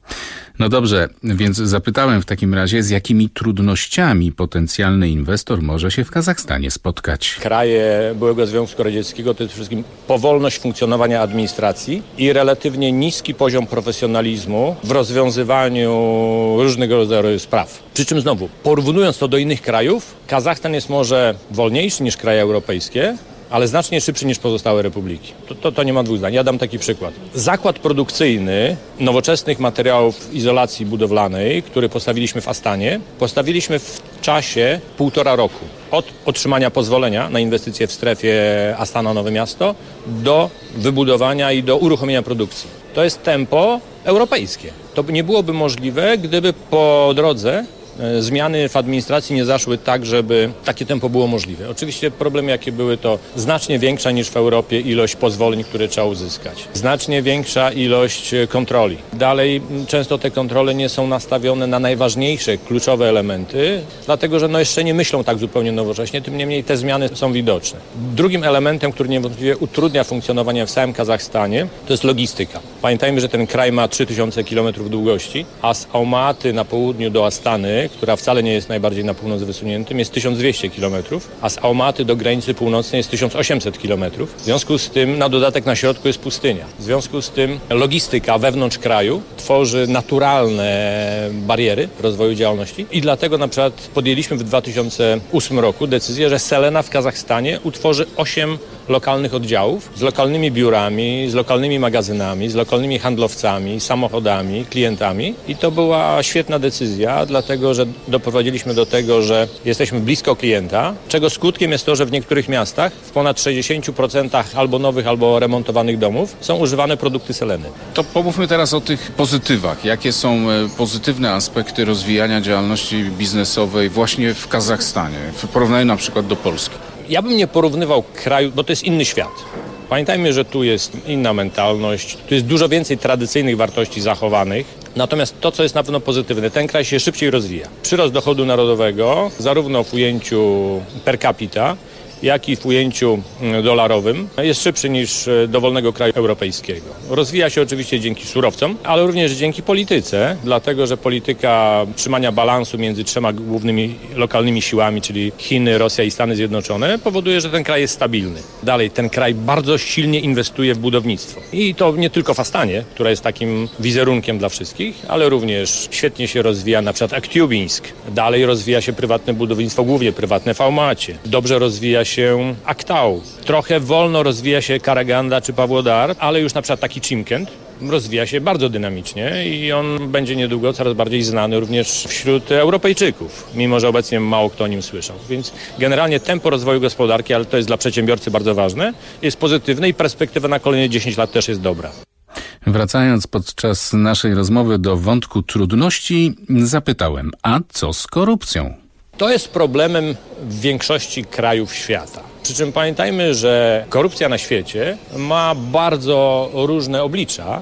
No dobrze, więc zapytałem w takim razie, z jakimi trudnościami potencjalny inwestor może się w Kazachstanie spotkać. Kraje byłego Związku Radzieckiego to przede wszystkim powolność funkcjonowania administracji i relatywnie niski poziom profesjonalizmu w rozwiązywaniu różnego rodzaju spraw. Przy czym znowu, porównując to do innych krajów, Kazachstan jest może wolniejszy niż kraje europejskie, ale znacznie szybszy niż pozostałe republiki. To nie ma dwóch zdań. Ja dam taki przykład. Zakład produkcyjny nowoczesnych materiałów izolacji budowlanej, który postawiliśmy w Astanie, postawiliśmy w czasie 1,5 roku. Od otrzymania pozwolenia na inwestycje w strefie Astana Nowe Miasto do wybudowania i do uruchomienia produkcji. To jest tempo europejskie. To nie byłoby możliwe, gdyby po drodze zmiany w administracji nie zaszły tak, żeby takie tempo było możliwe. Oczywiście problemy, jakie były, to znacznie większa niż w Europie ilość pozwoleń, które trzeba uzyskać. Znacznie większa ilość kontroli. Dalej często te kontrole nie są nastawione na najważniejsze, kluczowe elementy, dlatego że jeszcze nie myślą tak zupełnie nowocześnie, tym niemniej te zmiany są widoczne. Drugim elementem, który niewątpliwie utrudnia funkcjonowanie w całym Kazachstanie, to jest logistyka. Pamiętajmy, że ten kraj ma 3000 km długości, a z Almaty na południu do Astany, która wcale nie jest najbardziej na północ wysuniętym, jest 1200 km, a z Almaty do granicy północnej jest 1800 km. W związku z tym na dodatek na środku jest pustynia. W związku z tym logistyka wewnątrz kraju tworzy naturalne bariery rozwoju działalności i dlatego na przykład podjęliśmy w 2008 roku decyzję, że Selena w Kazachstanie utworzy 8 lokalnych oddziałów z lokalnymi biurami, z lokalnymi magazynami, z lokalnymi handlowcami, samochodami, klientami i to była świetna decyzja, dlatego że doprowadziliśmy do tego, że jesteśmy blisko klienta, czego skutkiem jest to, że w niektórych miastach w ponad 60% albo nowych, albo remontowanych domów są używane produkty Seleny. To pomówmy teraz o tych pozytywach. Jakie są pozytywne aspekty rozwijania działalności biznesowej właśnie w Kazachstanie, w porównaniu na przykład do Polski? Ja bym nie porównywał kraju, bo to jest inny świat. Pamiętajmy, że tu jest inna mentalność, tu jest dużo więcej tradycyjnych wartości zachowanych. Natomiast to, co jest na pewno pozytywne, ten kraj się szybciej rozwija. Przyrost dochodu narodowego, zarówno w ujęciu per capita, jak i w ujęciu dolarowym, jest szybszy niż dowolnego kraju europejskiego. Rozwija się oczywiście dzięki surowcom, ale również dzięki polityce, dlatego że polityka trzymania balansu między 3 głównymi lokalnymi siłami, czyli Chiny, Rosja i Stany Zjednoczone, powoduje, że ten kraj jest stabilny. Dalej, ten kraj bardzo silnie inwestuje w budownictwo. I to nie tylko w Astanie, która jest takim wizerunkiem dla wszystkich, ale również świetnie się rozwija na przykład Aktiubińsk. Dalej rozwija się prywatne budownictwo, głównie prywatne w Almacie. Dobrze rozwija się Aktau. Trochę wolno rozwija się Karaganda czy Pawłodar, ale już na przykład taki Chimkent rozwija się bardzo dynamicznie i on będzie niedługo coraz bardziej znany również wśród Europejczyków, mimo że obecnie mało kto o nim słyszał. Więc generalnie tempo rozwoju gospodarki, ale to jest dla przedsiębiorcy bardzo ważne, jest pozytywne i perspektywa na kolejne 10 lat też jest dobra. Wracając podczas naszej rozmowy do wątku trudności, zapytałem, a co z korupcją? To jest problemem w większości krajów świata. Przy czym pamiętajmy, że korupcja na świecie ma bardzo różne oblicza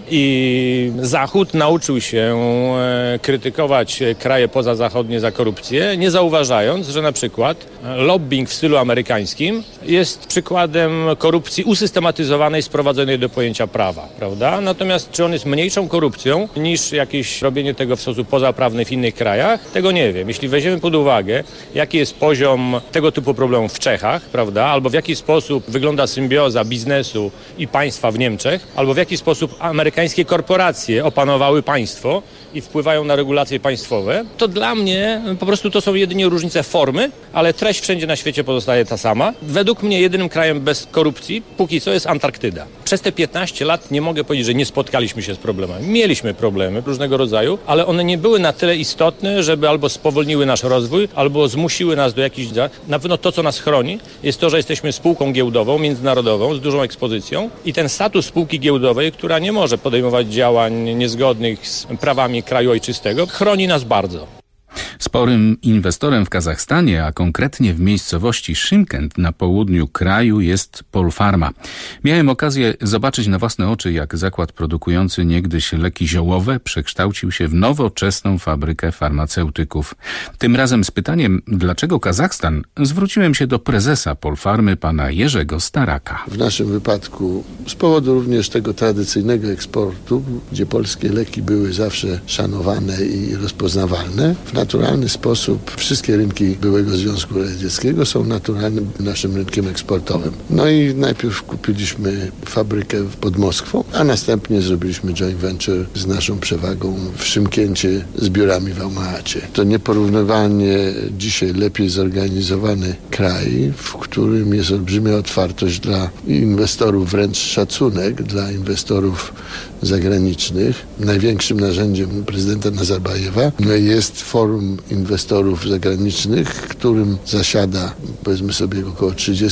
i Zachód nauczył się krytykować kraje pozazachodnie za korupcję, nie zauważając, że na przykład lobbying w stylu amerykańskim jest przykładem korupcji usystematyzowanej, sprowadzonej do pojęcia prawa, prawda? Natomiast czy on jest mniejszą korupcją niż jakieś robienie tego w sposób pozaprawny w innych krajach? Tego nie wiem. Jeśli weźmiemy pod uwagę, jaki jest poziom tego typu problemów w Czechach, prawda? Albo w jaki sposób wygląda symbioza biznesu i państwa w Niemczech, albo w jaki sposób amerykańskie korporacje opanowały państwo i wpływają na regulacje państwowe, to dla mnie po prostu to są jedynie różnice formy, ale treść wszędzie na świecie pozostaje ta sama. Według mnie jedynym krajem bez korupcji póki co jest Antarktyda. Przez te 15 lat nie mogę powiedzieć, że nie spotkaliśmy się z problemami. Mieliśmy problemy różnego rodzaju, ale one nie były na tyle istotne, żeby albo spowolniły nasz rozwój, albo zmusiły nas do jakichś... Na pewno to, co nas chroni, jest to, że jesteśmy spółką giełdową, międzynarodową, z dużą ekspozycją i ten status spółki giełdowej, która nie może podejmować działań niezgodnych z prawami kraju ojczystego, chroni nas bardzo. Sporym inwestorem w Kazachstanie, a konkretnie w miejscowości Szymkent na południu kraju jest Polpharma. Miałem okazję zobaczyć na własne oczy, jak zakład produkujący niegdyś leki ziołowe przekształcił się w nowoczesną fabrykę farmaceutyków. Tym razem z pytaniem, dlaczego Kazachstan, zwróciłem się do prezesa Polpharmy, pana Jerzego Staraka. W naszym wypadku z powodu również tego tradycyjnego eksportu, gdzie polskie leki były zawsze szanowane i rozpoznawalne, w naturalny sposób wszystkie rynki byłego Związku Radzieckiego są naturalnym naszym rynkiem eksportowym. No i najpierw kupiliśmy fabrykę pod Moskwą, a następnie zrobiliśmy joint venture z naszą przewagą w Szymkencie z biurami w Alma-Acie. To nieporównywalnie dzisiaj lepiej zorganizowany kraj, w którym jest olbrzymia otwartość dla inwestorów, wręcz szacunek dla inwestorów zagranicznych. Największym narzędziem prezydenta Nazarbajewa jest forum inwestorów zagranicznych, którym zasiada, powiedzmy sobie, około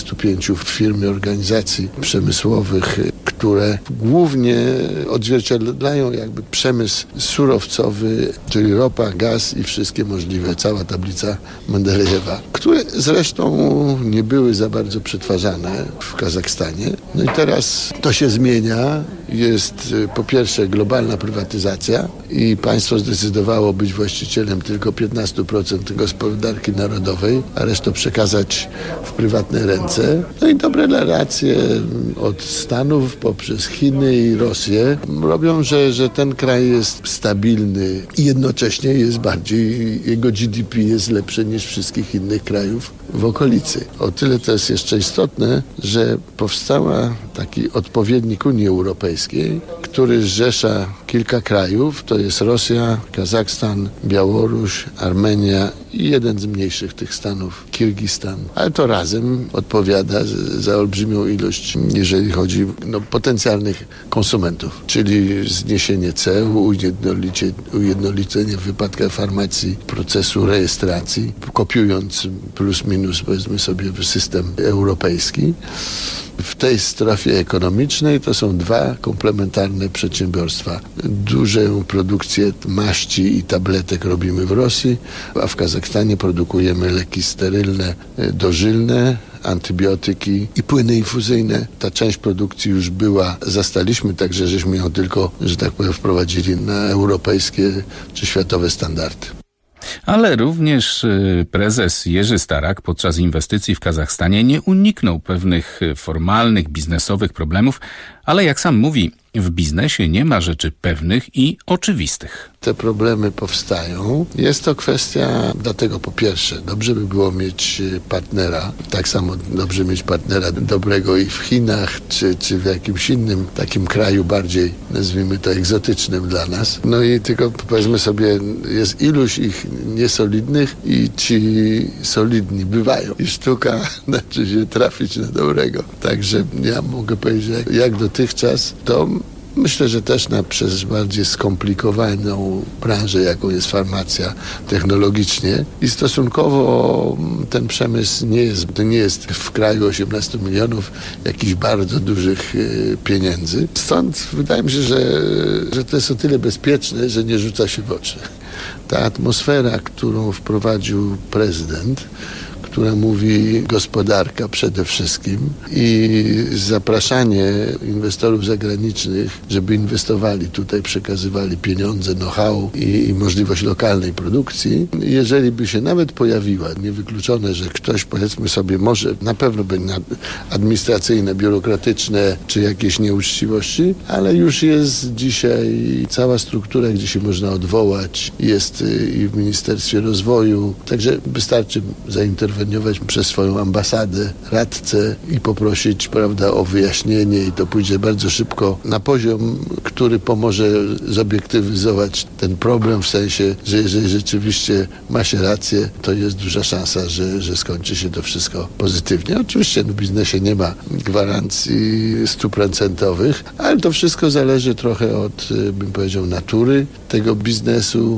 35 firm i organizacji przemysłowych, które głównie odzwierciedlają jakby przemysł surowcowy, czyli ropa, gaz i wszystkie możliwe, cała tablica Mendelejewa, które zresztą nie były za bardzo przetwarzane w Kazachstanie. No i teraz to się zmienia. Jest po pierwsze globalna prywatyzacja i państwo zdecydowało być właścicielem tylko 15% gospodarki narodowej, a resztę przekazać w prywatne ręce. No i dobre relacje od Stanów poprzez Chiny i Rosję robią, że ten kraj jest stabilny i jednocześnie jest bardziej, jego GDP jest lepsze niż wszystkich innych krajów w okolicy. O tyle to jest jeszcze istotne, że powstała taki odpowiednik Unii Europejskiej, który zrzesza kilka krajów, to jest Rosja, Kazachstan, Białoruś, Armenia i jeden z mniejszych tych stanów, Kirgistan. Ale to razem odpowiada za olbrzymią ilość, jeżeli chodzi o potencjalnych konsumentów, czyli zniesienie ceł, ujednolicenie w wypadkach farmacji procesu rejestracji, kopiując plus minus, powiedzmy sobie, system europejski. W tej strefie ekonomicznej to są dwa komplementarne przedsiębiorstwa. Dużą produkcję maści i tabletek robimy w Rosji, a w Kazachstanie produkujemy leki sterylne, dożylne, antybiotyki i płyny infuzyjne. Ta część produkcji już była, zastaliśmy, także żeśmy ją tylko, że tak powiem, wprowadzili na europejskie czy światowe standardy. Ale również prezes Jerzy Starak podczas inwestycji w Kazachstanie nie uniknął pewnych formalnych, biznesowych problemów, ale jak sam mówi, w biznesie nie ma rzeczy pewnych i oczywistych. Te problemy powstają. Jest to kwestia, dlatego po pierwsze, dobrze by było mieć partnera, tak samo dobrze mieć partnera dobrego i w Chinach, czy w jakimś innym takim kraju bardziej, nazwijmy to, egzotycznym dla nas. No i tylko powiedzmy sobie, jest iluś ich niesolidnych i ci solidni bywają. I sztuka znaczy się trafić na dobrego. Także ja mogę powiedzieć, jak dotychczas, to Myślę, że też przez bardziej skomplikowaną branżę, jaką jest farmacja technologicznie i stosunkowo ten przemysł nie jest w kraju 18 milionów jakichś bardzo dużych pieniędzy. Stąd wydaje mi się, że to jest o tyle bezpieczne, że nie rzuca się w oczy. Ta atmosfera, którą wprowadził prezydent, która mówi gospodarka przede wszystkim i zapraszanie inwestorów zagranicznych, żeby inwestowali tutaj, przekazywali pieniądze, know-how i możliwość lokalnej produkcji. Jeżeli by się nawet pojawiła, niewykluczone, że ktoś, powiedzmy sobie, może na pewno będzie administracyjne, biurokratyczne czy jakieś nieuczciwości, ale już jest dzisiaj cała struktura, gdzie się można odwołać, jest i w Ministerstwie Rozwoju, także wystarczy zainteresować przez swoją ambasadę, radcę i poprosić, prawda, o wyjaśnienie i to pójdzie bardzo szybko na poziom, który pomoże zobiektywizować ten problem w sensie, że jeżeli rzeczywiście ma się rację, to jest duża szansa, że skończy się to wszystko pozytywnie. Oczywiście w biznesie nie ma gwarancji 100%, ale to wszystko zależy trochę od, bym powiedział, natury tego biznesu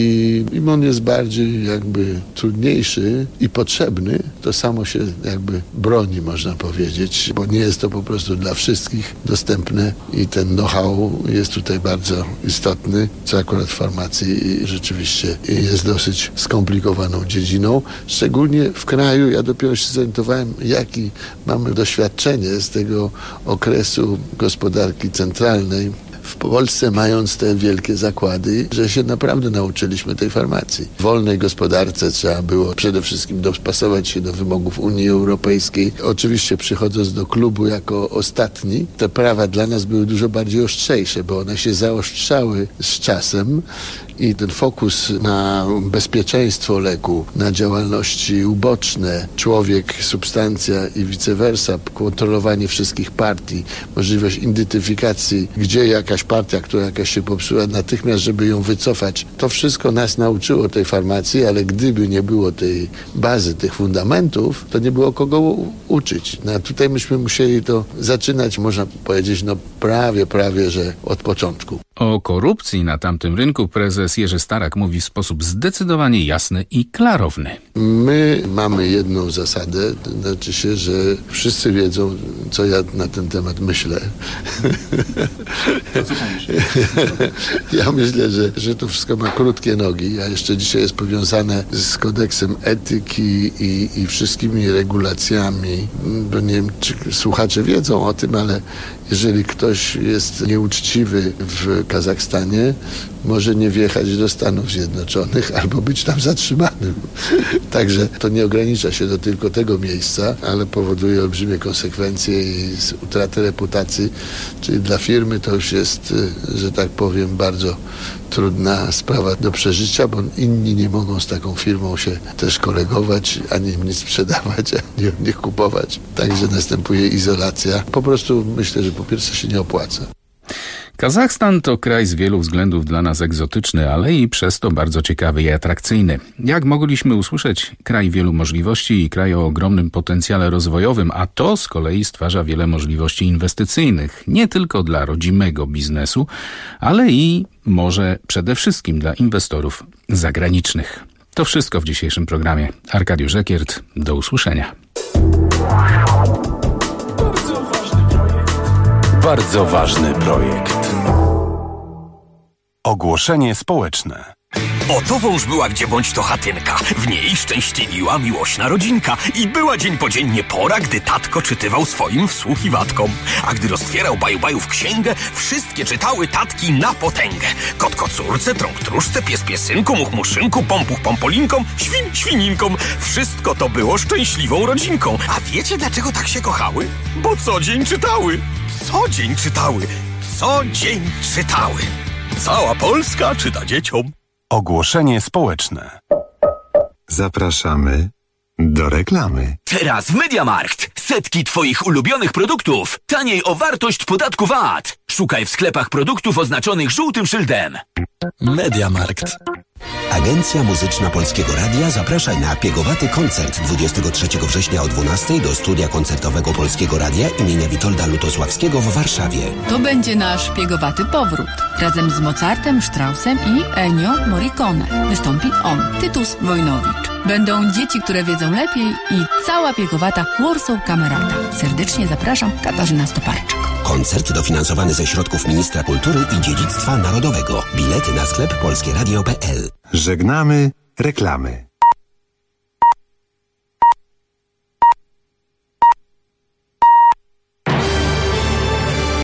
i im on jest bardziej jakby trudniejszy i potrzebny, to samo się jakby broni, można powiedzieć, bo nie jest to po prostu dla wszystkich dostępne i ten know-how jest tutaj bardzo istotny, co akurat w farmacji rzeczywiście jest dosyć skomplikowaną dziedziną. Szczególnie w kraju, ja dopiero się zorientowałem, jakie mamy doświadczenie z tego okresu gospodarki centralnej, w Polsce, mając te wielkie zakłady, że się naprawdę nauczyliśmy tej farmacji. W wolnej gospodarce trzeba było przede wszystkim dopasować się do wymogów Unii Europejskiej. Oczywiście przychodząc do klubu jako ostatni, te prawa dla nas były dużo bardziej ostrzejsze, bo one się zaostrzały z czasem i ten fokus na bezpieczeństwo leku, na działalności uboczne, człowiek, substancja i vice versa, kontrolowanie wszystkich partii, możliwość identyfikacji, gdzie jakaś partia, która jakaś się popsuła, natychmiast, żeby ją wycofać. To wszystko nas nauczyło tej farmacji, ale gdyby nie było tej bazy, tych fundamentów, to nie było kogo uczyć. No, a tutaj myśmy musieli to zaczynać, można powiedzieć, prawie, że od początku. O korupcji na tamtym rynku prezes Jerzy Starak mówi w sposób zdecydowanie jasny i klarowny. My mamy jedną zasadę, to znaczy się, że wszyscy wiedzą, co ja na ten temat myślę. Ja myślę, że to wszystko ma krótkie nogi, a jeszcze dzisiaj jest powiązane z kodeksem etyki i wszystkimi regulacjami, bo nie wiem, czy słuchacze wiedzą o tym, ale jeżeli ktoś jest nieuczciwy w Kazachstanie, może nie wjechać do Stanów Zjednoczonych albo być tam zatrzymanym. Także to nie ogranicza się do tylko tego miejsca, ale powoduje olbrzymie konsekwencje i utratę reputacji. Czyli dla firmy to już jest, że tak powiem, bardzo trudna sprawa do przeżycia, bo inni nie mogą z taką firmą się też kolegować, ani im nic sprzedawać, ani od nich kupować. Także następuje izolacja. Po prostu myślę, że po pierwsze się nie opłaca. Kazachstan to kraj z wielu względów dla nas egzotyczny, ale i przez to bardzo ciekawy i atrakcyjny. Jak mogliśmy usłyszeć, kraj wielu możliwości i kraj o ogromnym potencjale rozwojowym, a to z kolei stwarza wiele możliwości inwestycyjnych, nie tylko dla rodzimego biznesu, ale i może przede wszystkim dla inwestorów zagranicznych. To wszystko w dzisiejszym programie. Arkadiusz Ekiert, do usłyszenia. Bardzo ważny projekt. Ogłoszenie społeczne. Oto wąż była gdzie bądź to chatynka. W niej szczęśliwiła miłośna rodzinka. I była dzień po dzień nie pora, gdy tatko czytywał swoim wsłuchiwatkom. A gdy roztwierał baju-bajów księgę, wszystkie czytały tatki na potęgę. Kot kocurce, trąg tróżce, pies piesynku, much muszynku, pompuch pompolinkom, świn świninkom. Wszystko to było szczęśliwą rodzinką. A wiecie dlaczego tak się kochały? Bo co dzień czytały. Co dzień czytały. Co dzień czytały. Cała Polska czyta dzieciom. Ogłoszenie społeczne. Zapraszamy do reklamy. Teraz w Mediamarkt. Setki Twoich ulubionych produktów. Taniej o wartość podatku VAT. Szukaj w sklepach produktów oznaczonych żółtym szyldem. Mediamarkt. Agencja Muzyczna Polskiego Radia zaprasza na piegowaty koncert 23 września o 12 do studia koncertowego Polskiego Radia imienia Witolda Lutosławskiego w Warszawie. To będzie nasz piegowaty powrót. Razem z Mozartem, Straussem i Ennio Morricone. Wystąpi on, Tytus Wojnowicz. Będą dzieci, które wiedzą lepiej i cała piegowata Warsaw Kamerata. Serdecznie zapraszam, Katarzyna Stoparczyk. Koncert dofinansowany ze środków Ministra Kultury i Dziedzictwa Narodowego. Bilety na sklep polskieradio.pl. Żegnamy reklamy.